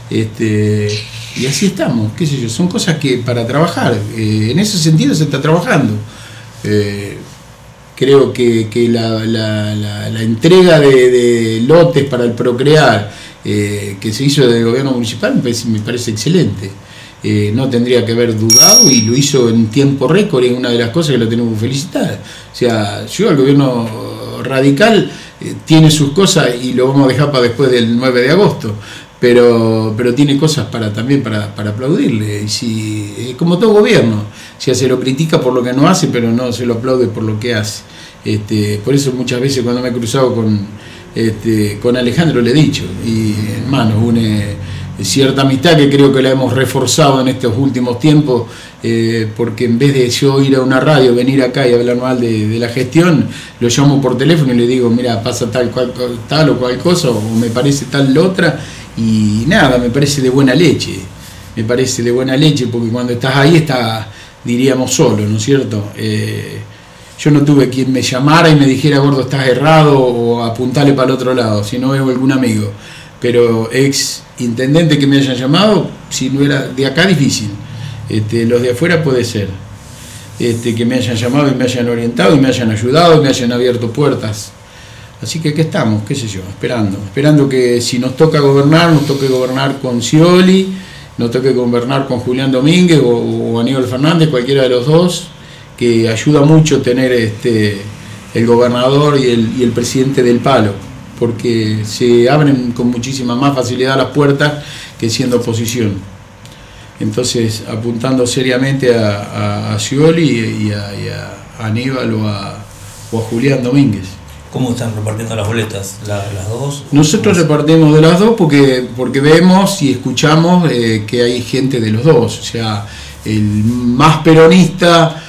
Este, y así estamos, qué sé yo, son cosas que para trabajar, eh, en ese sentido se está trabajando. Eh, creo que, que la, la, la, la entrega de, de lotes para el procrear eh, que se hizo del gobierno municipal me parece, me parece excelente. Eh, no tendría que haber dudado, y lo hizo en tiempo récord, y es una de las cosas que lo tenemos que felicitar. O sea, yo al gobierno radical eh, tiene sus cosas y lo vamos a dejar para después del nueve de agosto, pero pero tiene cosas para también para, para aplaudirle. Y si, eh, como todo gobierno, si se lo critica por lo que no hace, pero no se lo aplaude por lo que hace. Este, por eso muchas veces cuando me he cruzado con, este, con Alejandro le he dicho, y hermano, une cierta amistad que creo que la hemos reforzado en estos últimos tiempos, eh, porque en vez de yo ir a una radio, venir acá y hablar mal de, de la gestión, lo llamo por teléfono y le digo, mira, pasa tal, cual, tal o cual cosa, o me parece tal la otra, y nada, me parece de buena leche, me parece de buena leche, porque cuando estás ahí estás, diríamos, solo, ¿no es cierto? Eh, yo no tuve quien me llamara y me dijera, gordo, estás errado, o apuntale para el otro lado, si no veo algún amigo. Pero ex intendente que me hayan llamado, si no era de acá, difícil. Este, los de afuera puede ser. Este, que me hayan llamado y me hayan orientado y me hayan ayudado y me hayan abierto puertas. Así que aquí estamos, qué sé yo, esperando. Esperando que si nos toca gobernar, nos toque gobernar con Scioli, nos toque gobernar con Julián Domínguez o, o Aníbal Fernández, cualquiera de los dos, que ayuda mucho tener este, el gobernador y el, y el presidente del palo, porque se abren con muchísima más facilidad las puertas que siendo oposición. Entonces, apuntando seriamente a, a, a Scioli y a, y a Aníbal o a, o a Julián Domínguez. ¿Cómo están repartiendo las boletas? ¿La, ¿Las dos? Nosotros repartimos de las dos porque, porque vemos y escuchamos eh, que hay gente de los dos. O sea, el más peronista,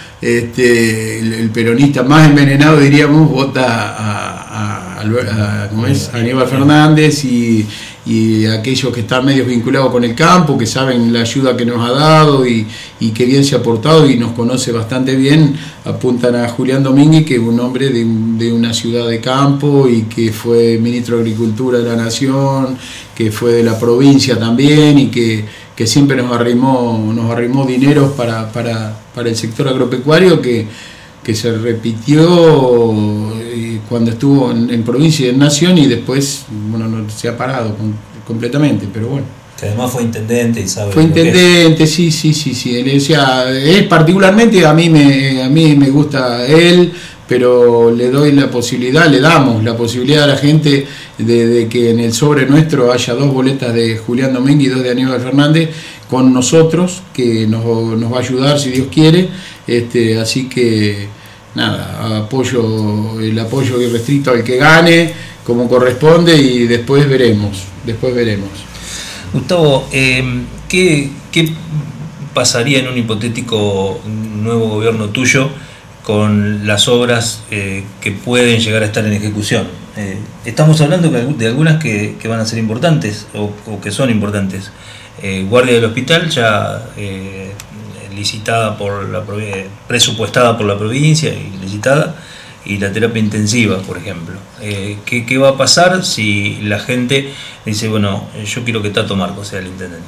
este, el, el peronista más envenenado, diríamos, vota a, a A, a, ¿cómo es? Aníbal Fernández, y, y aquellos que están medio vinculados con el campo, que saben la ayuda que nos ha dado y, y que bien se ha aportado y nos conoce bastante bien, apuntan a Julián Domínguez, que es un hombre de, de una ciudad de campo y que fue ministro de Agricultura de la Nación, que fue de la provincia también y que, que siempre nos arrimó, nos arrimó dineros para, para, para el sector agropecuario, que, que se repitió cuando estuvo en, en provincia y en Nación, y después bueno, no, se ha parado con, completamente, pero bueno. Que además fue intendente y sabe. Fue intendente, sí, sí, sí, sí. Él decía, es particularmente a mí me, a mí me gusta él, pero le doy la posibilidad, le damos la posibilidad a la gente de, de que en el sobre nuestro haya dos boletas de Julián Domínguez y dos de Aníbal Fernández con nosotros, que nos, nos va a ayudar si Dios quiere. Este, así que nada, apoyo, el apoyo irrestricto al que gane, como corresponde, y después veremos, después veremos. Gustavo, eh, ¿qué, ¿qué pasaría en un hipotético nuevo gobierno tuyo con las obras eh, que pueden llegar a estar en ejecución? Eh, estamos hablando de algunas que, que van a ser importantes o, o que son importantes. Eh, Guardia del Hospital ya eh, licitada por la presupuestada por la provincia y licitada, y la terapia intensiva, por ejemplo. Eh, ¿qué, ¿Qué va a pasar si la gente dice, bueno, yo quiero que Tato Marcos sea el intendente?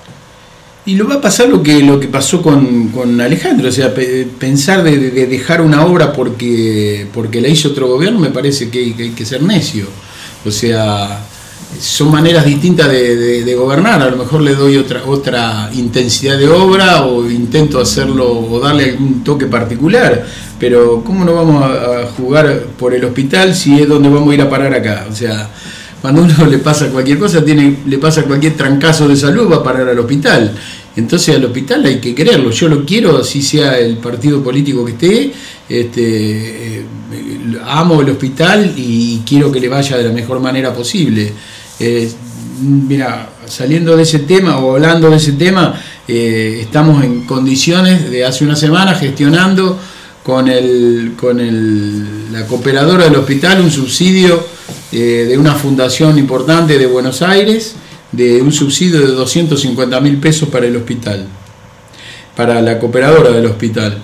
Y lo va a pasar lo que lo que pasó con, con Alejandro, o sea, pe, pensar de, de dejar una obra porque, porque la hizo otro gobierno, me parece que hay que, hay que ser necio. O sea, son maneras distintas de, de, de gobernar. A lo mejor le doy otra otra intensidad de obra o intento hacerlo o darle algún toque particular, pero ¿cómo no vamos a, a jugar por el hospital si es donde vamos a ir a parar acá? O sea, cuando a uno le pasa cualquier cosa, tiene, le pasa cualquier trancazo de salud, va a parar al hospital. Entonces al hospital hay que quererlo. Yo lo quiero, así sea el partido político que esté. Este, eh, amo el hospital y quiero que le vaya de la mejor manera posible. Eh, mira, saliendo de ese tema o hablando de ese tema, eh, estamos en condiciones de hace una semana gestionando con el con el, la cooperadora del hospital un subsidio eh, de una fundación importante de Buenos Aires, de un subsidio de doscientos cincuenta mil pesos para el hospital, para la cooperadora del hospital.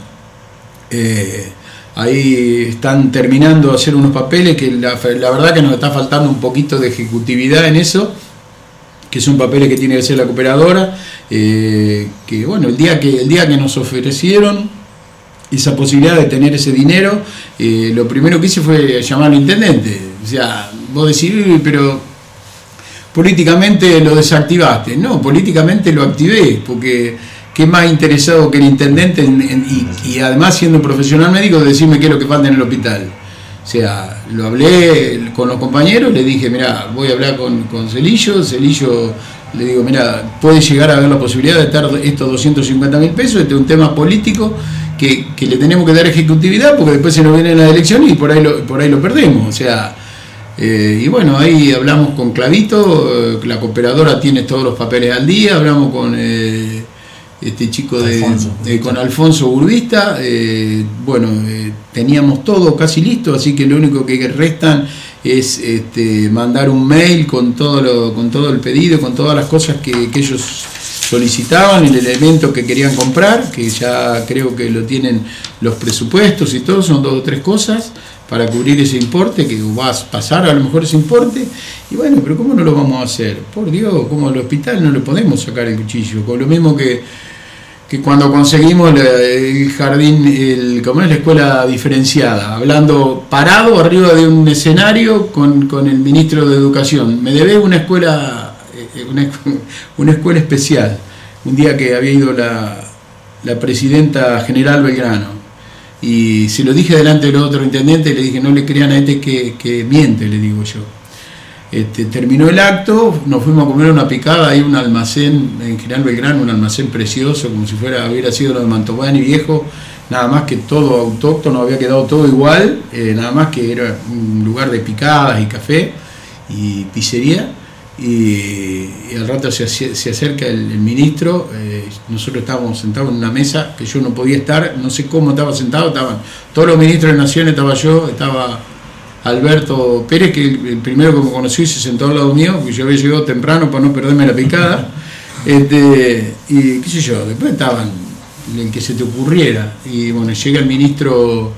Eh, ahí están terminando de hacer unos papeles que la, la verdad que nos está faltando un poquito de ejecutividad en eso, que son papeles que tiene que hacer la cooperadora, eh, que bueno, el día que, el día que nos ofrecieron esa posibilidad de tener ese dinero, eh, lo primero que hice fue llamar al intendente. O sea, vos decís, pero políticamente lo desactivaste. No, políticamente lo activé, porque qué más interesado que el intendente en, en, y, y además siendo un profesional médico de decirme qué es lo que falta en el hospital. O sea, lo hablé con los compañeros, le dije, mira, voy a hablar con, con Celillo, Celillo le digo, mira, puede llegar a haber la posibilidad de estar estos doscientos cincuenta mil pesos, este es un tema político que, que le tenemos que dar ejecutividad porque después se nos vienen las elecciones y por ahí lo, por ahí lo perdemos. O sea, eh, y bueno, ahí hablamos con Clavito, eh, la cooperadora tiene todos los papeles al día, hablamos con eh, este chico de Alfonso, eh, con Alfonso Urbista, eh, bueno, eh, teníamos todo casi listo, así que lo único que restan es este, mandar un mail con todo lo, con todo el pedido, con todas las cosas que, que ellos solicitaban, el elemento que querían comprar, que ya creo que lo tienen los presupuestos y todo, son dos o tres cosas para cubrir ese importe, que va a pasar a lo mejor ese importe, y bueno, pero ¿cómo no lo vamos a hacer? Por Dios, como al hospital no le podemos sacar el cuchillo, con lo mismo que que cuando conseguimos el jardín, el, como es la escuela diferenciada, hablando parado arriba de un escenario con, con el ministro de Educación. Me debe una escuela, una, una escuela especial, un día que había ido la, la presidenta general Belgrano, y se lo dije delante del otro intendente, le dije, no le crean a este que, que miente, le digo yo. Este, terminó el acto, nos fuimos a comer una picada, hay un almacén en General Belgrano, un almacén precioso, como si fuera hubiera sido lo de Mantovani viejo, nada más que todo autóctono, había quedado todo igual, eh, nada más que era un lugar de picadas y café y pizzería, y, y al rato se, se acerca el, el ministro, eh, nosotros estábamos sentados en una mesa que yo no podía estar, no sé cómo estaba sentado, estaban todos los ministros de Naciones, estaba yo, estaba Alberto Pérez, que el, el primero que me conoció y se sentó al lado mío, porque yo había llegado temprano para no perderme la picada. Este, y qué sé yo, después estaban el que se te ocurriera. Y bueno, llega el ministro,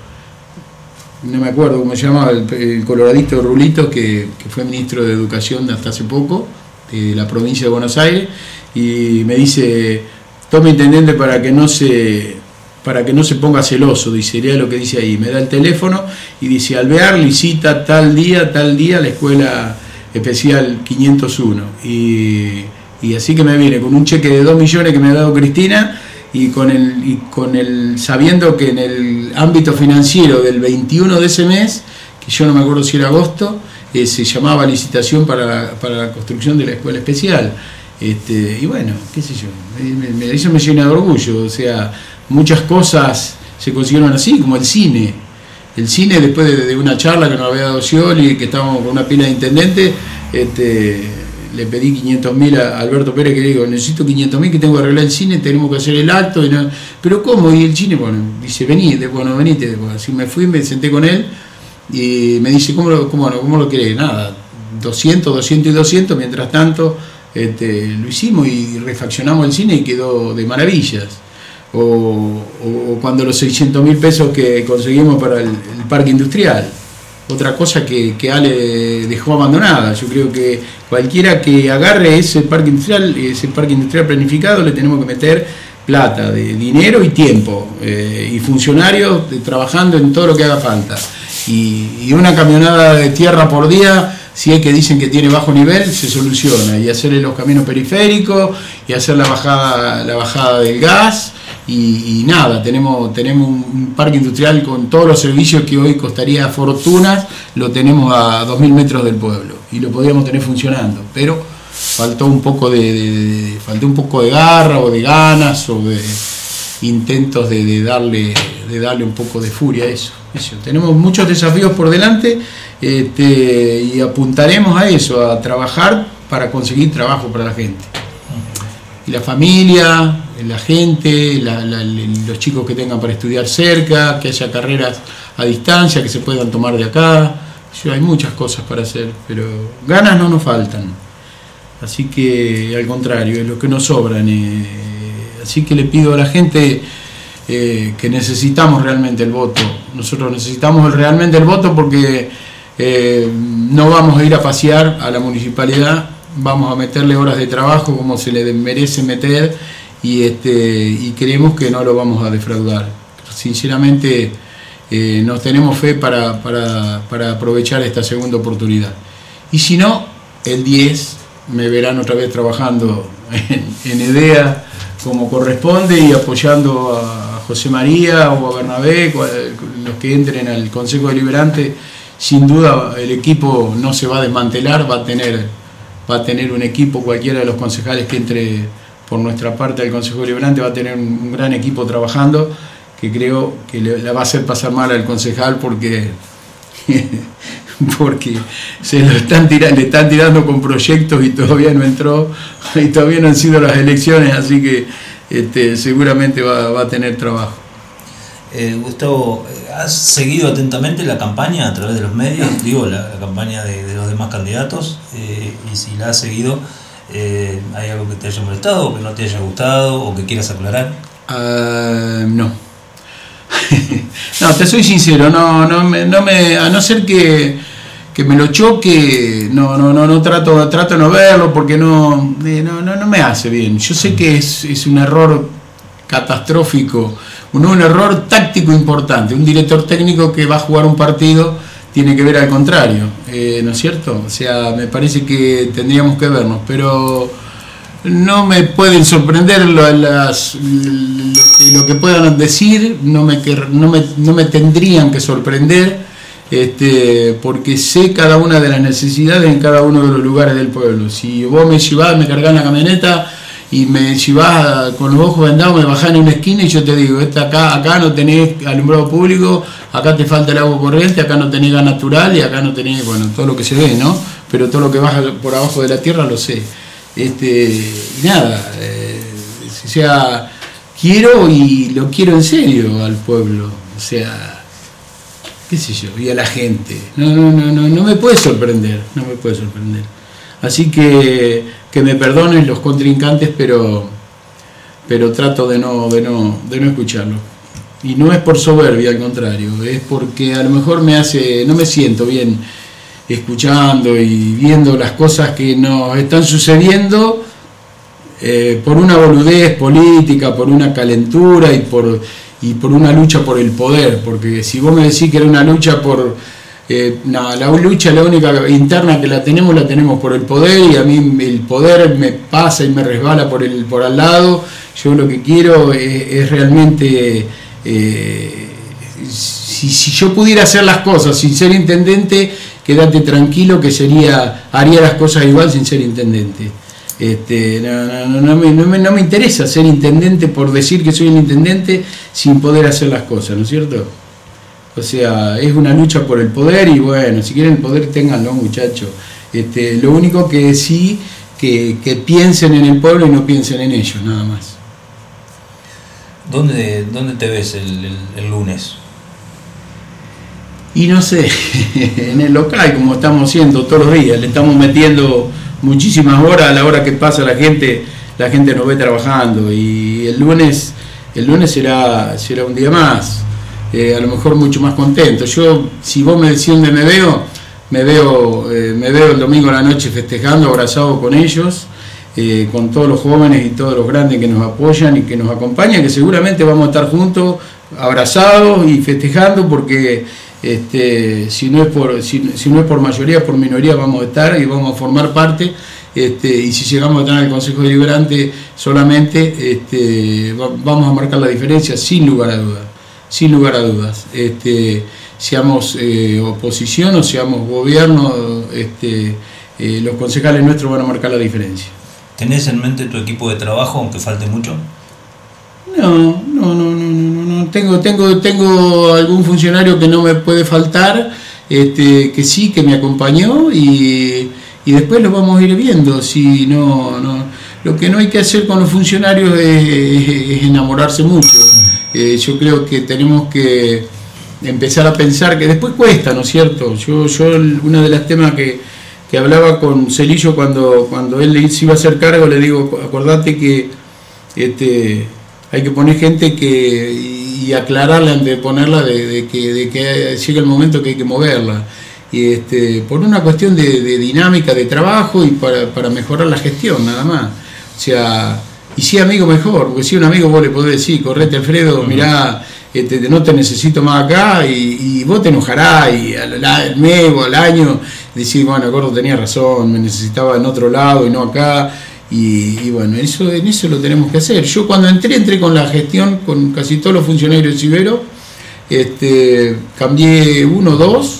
no me acuerdo cómo se llamaba, el, el coloradito Rulito, que, que fue ministro de Educación hasta hace poco, de la provincia de Buenos Aires, y me dice: tome intendente para que no se para que no se ponga celoso, dice, lea lo que dice ahí. Me da el teléfono y dice: Alvear licita tal día, tal día la escuela especial quinientos uno. Y, y así que me viene con un cheque de dos millones que me ha dado Cristina, y con el, y con el sabiendo que en el ámbito financiero del veintiuno de ese mes, que yo no me acuerdo si era agosto, eh, se llamaba licitación para, para la construcción de la escuela especial. Este, y bueno, qué sé yo, me, me, eso me llena de orgullo. O sea, muchas cosas se consiguieron así, como el cine. El cine, después de, de una charla que nos había dado Scioli, que estábamos con una pila de intendentes, este, le pedí quinientos mil a Alberto Pérez, que le digo: necesito quinientos mil, que tengo que arreglar el cine, tenemos que hacer el acto. Y no, pero ¿cómo? Y el cine, bueno, dice: vení, bueno, venite. Bueno, así me fui, me senté con él y me dice: ¿cómo lo, cómo, cómo lo querés? Nada, doscientos, doscientos y doscientos. Mientras tanto, este, lo hicimos y refaccionamos el cine y quedó de maravillas. O, o, o cuando los seiscientos mil pesos que conseguimos para el, el parque industrial, otra cosa que, que Ale dejó abandonada. Yo creo que cualquiera que agarre ese parque industrial, ese parque industrial planificado, le tenemos que meter plata, de dinero y tiempo, eh, y funcionarios de, trabajando en todo lo que haga falta. Y, y una camionada de tierra por día, si es que dicen que tiene bajo nivel, se soluciona. Y hacerle los caminos periféricos, y hacer la bajada, la bajada del gas. Y, y nada, tenemos, tenemos un parque industrial con todos los servicios que hoy costaría fortunas, lo tenemos a dos mil metros del pueblo y lo podríamos tener funcionando, pero faltó un poco de, de, de faltó un poco de garra o de ganas o de intentos de, de darle de darle un poco de furia a eso. eso. Tenemos muchos desafíos por delante, este, y apuntaremos a eso, a trabajar para conseguir trabajo para la gente. Y la familia, la gente, la, la, los chicos que tengan para estudiar cerca, que haya carreras a distancia que se puedan tomar de acá. Yo, hay muchas cosas para hacer, pero ganas no nos faltan. Así que, al contrario, es lo que nos sobran. Eh, así que le pido a la gente eh, que necesitamos realmente el voto. Nosotros necesitamos realmente el voto porque eh, no vamos a ir a pasear a la municipalidad. Vamos a meterle horas de trabajo como se le merece meter, y este y creemos que no lo vamos a defraudar. Sinceramente, eh, nos tenemos fe para, para, para aprovechar esta segunda oportunidad. Y si no, el diez me verán otra vez trabajando en, en EDEA como corresponde y apoyando a José María o a Bernabé, los que entren al Consejo Deliberante. Sin duda el equipo no se va a desmantelar, va a tener va a tener un equipo, cualquiera de los concejales que entre por nuestra parte del Consejo Deliberante va a tener un, un gran equipo trabajando, que creo que le, le va a hacer pasar mal al concejal porque, porque se lo están tirando, le están tirando con proyectos y todavía no entró, y todavía no han sido las elecciones, así que este, seguramente va, va a tener trabajo. Eh, Gustavo, ¿has seguido atentamente la campaña a través de los medios? Digo, la, la campaña de, de los demás candidatos, eh, y si la has seguido, eh, ¿hay algo que te haya molestado, o que no te haya gustado, o que quieras aclarar? Uh, no. No, te soy sincero, no, no, me, no me, a no ser que, que me lo choque, no, no, no, no trato, trato de no verlo porque no, no, no, no me hace bien. Yo sé que es, es un error catastrófico, un, un error táctico importante. Un director técnico que va a jugar un partido tiene que ver al contrario, eh, ¿no es cierto? O sea, me parece que tendríamos que vernos, pero no me pueden sorprender lo, las, lo, lo que puedan decir, no me, no me, no me tendrían que sorprender, este, porque sé cada una de las necesidades en cada uno de los lugares del pueblo. Si vos me llevás, me cargás en la camioneta y me llevás con los ojos vendados, me bajás en una esquina y yo te digo, esta acá, acá no tenés alumbrado público, acá te falta el agua corriente, acá no tenés gas natural y acá no tenés, bueno, todo lo que se ve, ¿no? Pero todo lo que baja por abajo de la tierra lo sé. Este, y nada, eh, o sea, quiero y lo quiero en serio al pueblo, o sea, qué sé yo, y a la gente. No, no, no, no, no me puede sorprender, no me puede sorprender. Así que que me perdonen los contrincantes, pero pero trato de no, de no, de no escucharlo. Y no es por soberbia, al contrario, es porque a lo mejor me hace, no me siento bien escuchando y viendo las cosas que nos están sucediendo eh, por una boludez política, por una calentura y por, y por una lucha por el poder. Porque si vos me decís que era una lucha por... Eh, no, la lucha, la única interna que la tenemos, la tenemos por el poder, y a mí el poder me pasa y me resbala por el por al lado. Yo lo que quiero es, es realmente... Eh, si, si yo pudiera hacer las cosas sin ser intendente, quédate tranquilo que sería haría las cosas igual sin ser intendente. Este, no, no, no, me, no, me, no me interesa ser intendente por decir que soy el intendente sin poder hacer las cosas, ¿no es cierto? O sea, es una lucha por el poder y bueno, si quieren el poder ténganlo, muchachos. Este, lo único que sí, que, que piensen en el pueblo y no piensen en ellos, nada más. ¿Dónde, dónde te ves el, el, el lunes? Y no sé, en el local, como estamos haciendo todos los días, le estamos metiendo muchísimas horas. A la hora que pasa la gente, la gente nos ve trabajando, y el lunes, el lunes será, será un día más, eh, a lo mejor mucho más contento. Yo, si vos me decís dónde me veo, me veo, eh, me veo el domingo a la noche festejando, abrazado con ellos, eh, con todos los jóvenes y todos los grandes que nos apoyan y que nos acompañan, que seguramente vamos a estar juntos, abrazados y festejando, porque este, si no es por, si, si no es por mayoría, por minoría vamos a estar y vamos a formar parte. Este, y si llegamos a tener el Consejo Deliberante solamente, este, va, vamos a marcar la diferencia sin lugar a dudas, sin lugar a dudas. Este, seamos eh, oposición o seamos gobierno, este, eh, los concejales nuestros van a marcar la diferencia. ¿Tenés en mente tu equipo de trabajo, aunque falte mucho? No, no, no, no, no, no. Tengo, tengo, tengo algún funcionario que no me puede faltar, este, que sí, que me acompañó, y, y después lo vamos a ir viendo. Si no, no, lo que no hay que hacer con los funcionarios es, es, es enamorarse mucho. Eh, yo creo que tenemos que empezar a pensar que después cuesta, ¿no es cierto? Yo, yo uno de los temas que, que hablaba con Celillo cuando, cuando él se iba a hacer cargo, le digo, acordate que este, hay que poner gente que y aclararla antes de ponerla, de, de, que, de que llega el momento que hay que moverla. Y este, por una cuestión de, de dinámica de trabajo y para, para mejorar la gestión, nada más. O sea, y si amigo mejor, porque si un amigo vos le podés decir, correte Alfredo, uh-huh. mirá, este, no te necesito más acá, y, y vos te enojarás, y al, al mes o al año decís, bueno, gordo tenía razón, me necesitaba en otro lado y no acá. Y, y bueno, eso, en eso lo tenemos que hacer. Yo cuando entré, entré con la gestión, con casi todos los funcionarios de Cibero, este, cambié uno, dos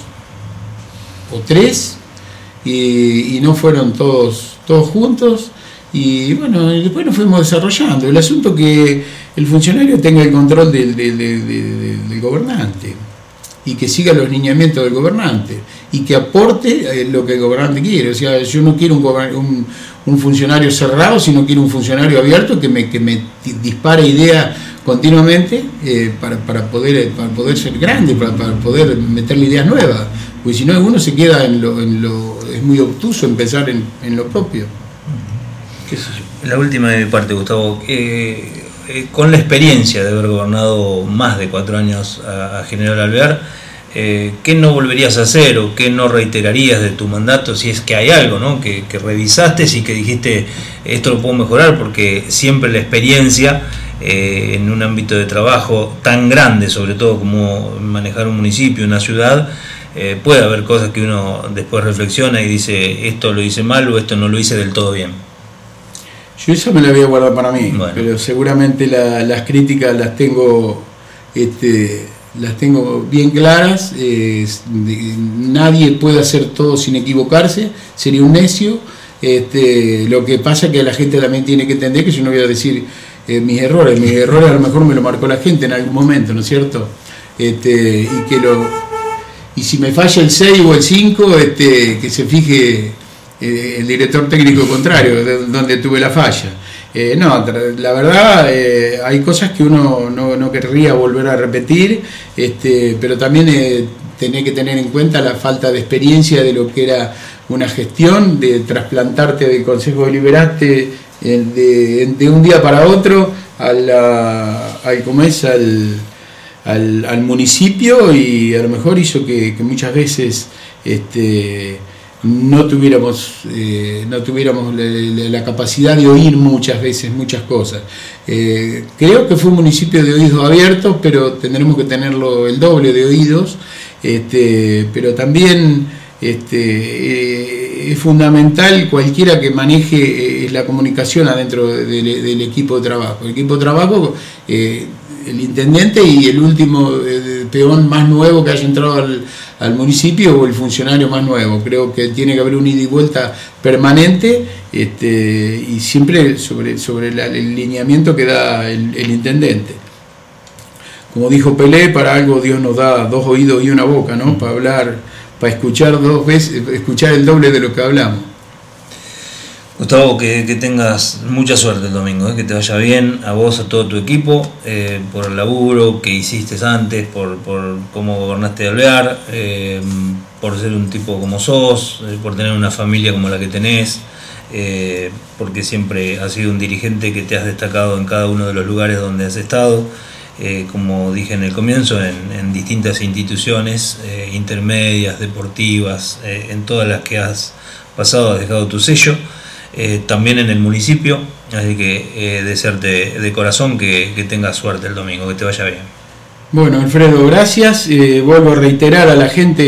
o tres, y, y no fueron todos, todos juntos, y bueno, después nos fuimos desarrollando. El asunto que el funcionario tenga el control del, del, del, del, del gobernante, y que siga los lineamientos del gobernante, y que aporte lo que el gobernante quiere. O sea, yo no quiero un, un, un funcionario cerrado, sino quiero un funcionario abierto que me, que me dispare ideas continuamente, eh, para, para, poder, para poder ser grande, para, para poder meterle ideas nuevas. Porque si no, uno se queda en lo, en lo... es muy obtuso empezar en, en lo propio. ¿Qué sé yo? La última de mi parte, Gustavo. Eh, eh, con la experiencia de haber gobernado más de cuatro años a, a General Alvear, eh, ¿qué no volverías a hacer o qué no reiterarías de tu mandato, si es que hay algo, ¿no? que, que revisaste y que dijiste, esto lo puedo mejorar? Porque siempre la experiencia eh, en un ámbito de trabajo tan grande, sobre todo como manejar un municipio, una ciudad, eh, puede haber cosas que uno después reflexiona y dice, esto lo hice mal o esto no lo hice del todo bien. Yo esa me la voy a guardar para mí, bueno. Pero seguramente la, las críticas las tengo, este, las tengo bien claras. Eh, de, nadie puede hacer todo sin equivocarse, sería un necio. Este, lo que pasa es que la gente también tiene que entender que yo no voy a decir eh, mis errores, mis errores a lo mejor me lo marcó la gente en algún momento, ¿no es cierto? Este, y que lo y si me falla el seis o el cinco, este, que se fije el director técnico contrario, de donde tuve la falla. Eh, no, la verdad, eh, hay cosas que uno no, no querría volver a repetir, este, pero también eh, tenés que tener en cuenta la falta de experiencia de lo que era una gestión, de trasplantarte del Consejo Deliberante de, de un día para otro a la, al, ¿cómo es? al, al, al municipio, y a lo mejor hizo que, que muchas veces este, no tuviéramos, eh, no tuviéramos la, la, la capacidad de oír muchas veces muchas cosas. Eh, creo que fue un municipio de oídos abiertos, pero tendremos que tenerlo el doble de oídos, este, pero también este, eh, es fundamental cualquiera que maneje eh, la comunicación adentro de, de, del equipo de trabajo. El equipo de trabajo, eh, el intendente y el último eh, peón más nuevo que haya entrado al, al municipio, o el funcionario más nuevo. Creo que tiene que haber un ida y vuelta permanente, este, y siempre sobre, sobre la, el lineamiento que da el, el intendente. Como dijo Pelé, para algo Dios nos da dos oídos y una boca, ¿no? Para hablar, para escuchar dos veces, escuchar el doble de lo que hablamos. Gustavo, que, que tengas mucha suerte el domingo, ¿eh? Que te vaya bien a vos, a todo tu equipo, eh, por el laburo que hiciste antes, por, por cómo gobernaste de Alvear, eh, por ser un tipo como sos, eh, por tener una familia como la que tenés, eh, porque siempre has sido un dirigente que te has destacado en cada uno de los lugares donde has estado, eh, como dije en el comienzo, en, en distintas instituciones eh, intermedias, deportivas, eh, en todas las que has pasado has dejado tu sello. Eh, también en el municipio, así que eh, desearte de corazón que, que tengas suerte el domingo, que te vaya bien. Bueno, Alfredo, gracias. Eh, vuelvo a reiterar a la gente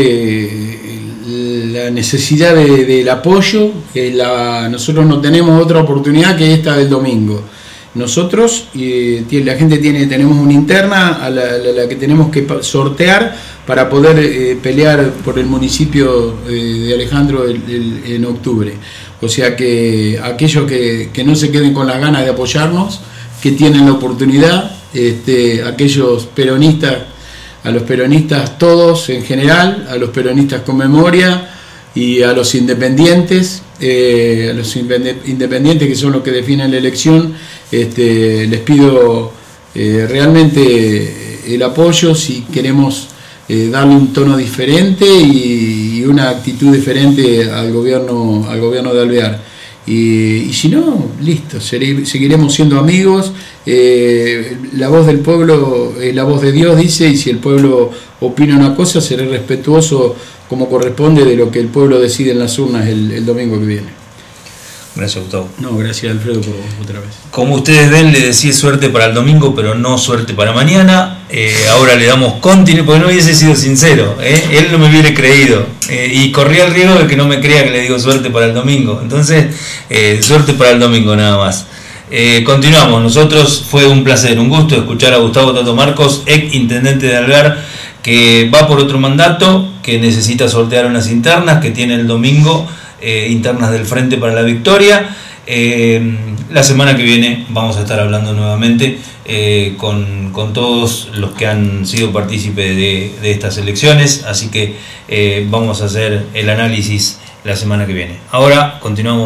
eh, la necesidad de, del apoyo. Eh, la, nosotros no tenemos otra oportunidad que esta del domingo. Nosotros, eh, la gente tiene, tenemos una interna a la, a la que tenemos que sortear para poder eh, pelear por el municipio eh, de Alejandro el, el, en octubre. O sea que aquellos que, que no se queden con las ganas de apoyarnos, que tienen la oportunidad, este, aquellos peronistas, a los peronistas todos en general, a los peronistas con memoria y a los independientes, eh, a los independientes que son los que definen la elección, este, les pido eh, realmente el apoyo si queremos Eh, darle un tono diferente y, y una actitud diferente al gobierno, al gobierno de Alvear. Y, y si no, listo, seré, seguiremos siendo amigos. Eh, la voz del pueblo es la voz de Dios, dice, y si el pueblo opina una cosa, seré respetuoso como corresponde de lo que el pueblo decide en las urnas el, el domingo que viene. Gracias, Gustavo. No, gracias, Alfredo, por otra vez. Como ustedes ven, le decía suerte para el domingo, pero no suerte para mañana. Eh, ahora le damos continuidad, porque no hubiese sido sincero, ¿eh? Él no me hubiera creído, eh, y corría el riesgo de que no me crea que le digo suerte para el domingo. Entonces, eh, suerte para el domingo nada más. Eh, continuamos. Nosotros fue un placer, un gusto escuchar a Gustavo Tato Marcos, ex intendente de Alvear, que va por otro mandato, que necesita sortear unas internas, que tiene el domingo eh, internas del Frente para la Victoria. Eh, la semana que viene vamos a estar hablando nuevamente eh, con, con todos los que han sido partícipes de, de estas elecciones, así que eh, vamos a hacer el análisis la semana que viene. Ahora continuamos.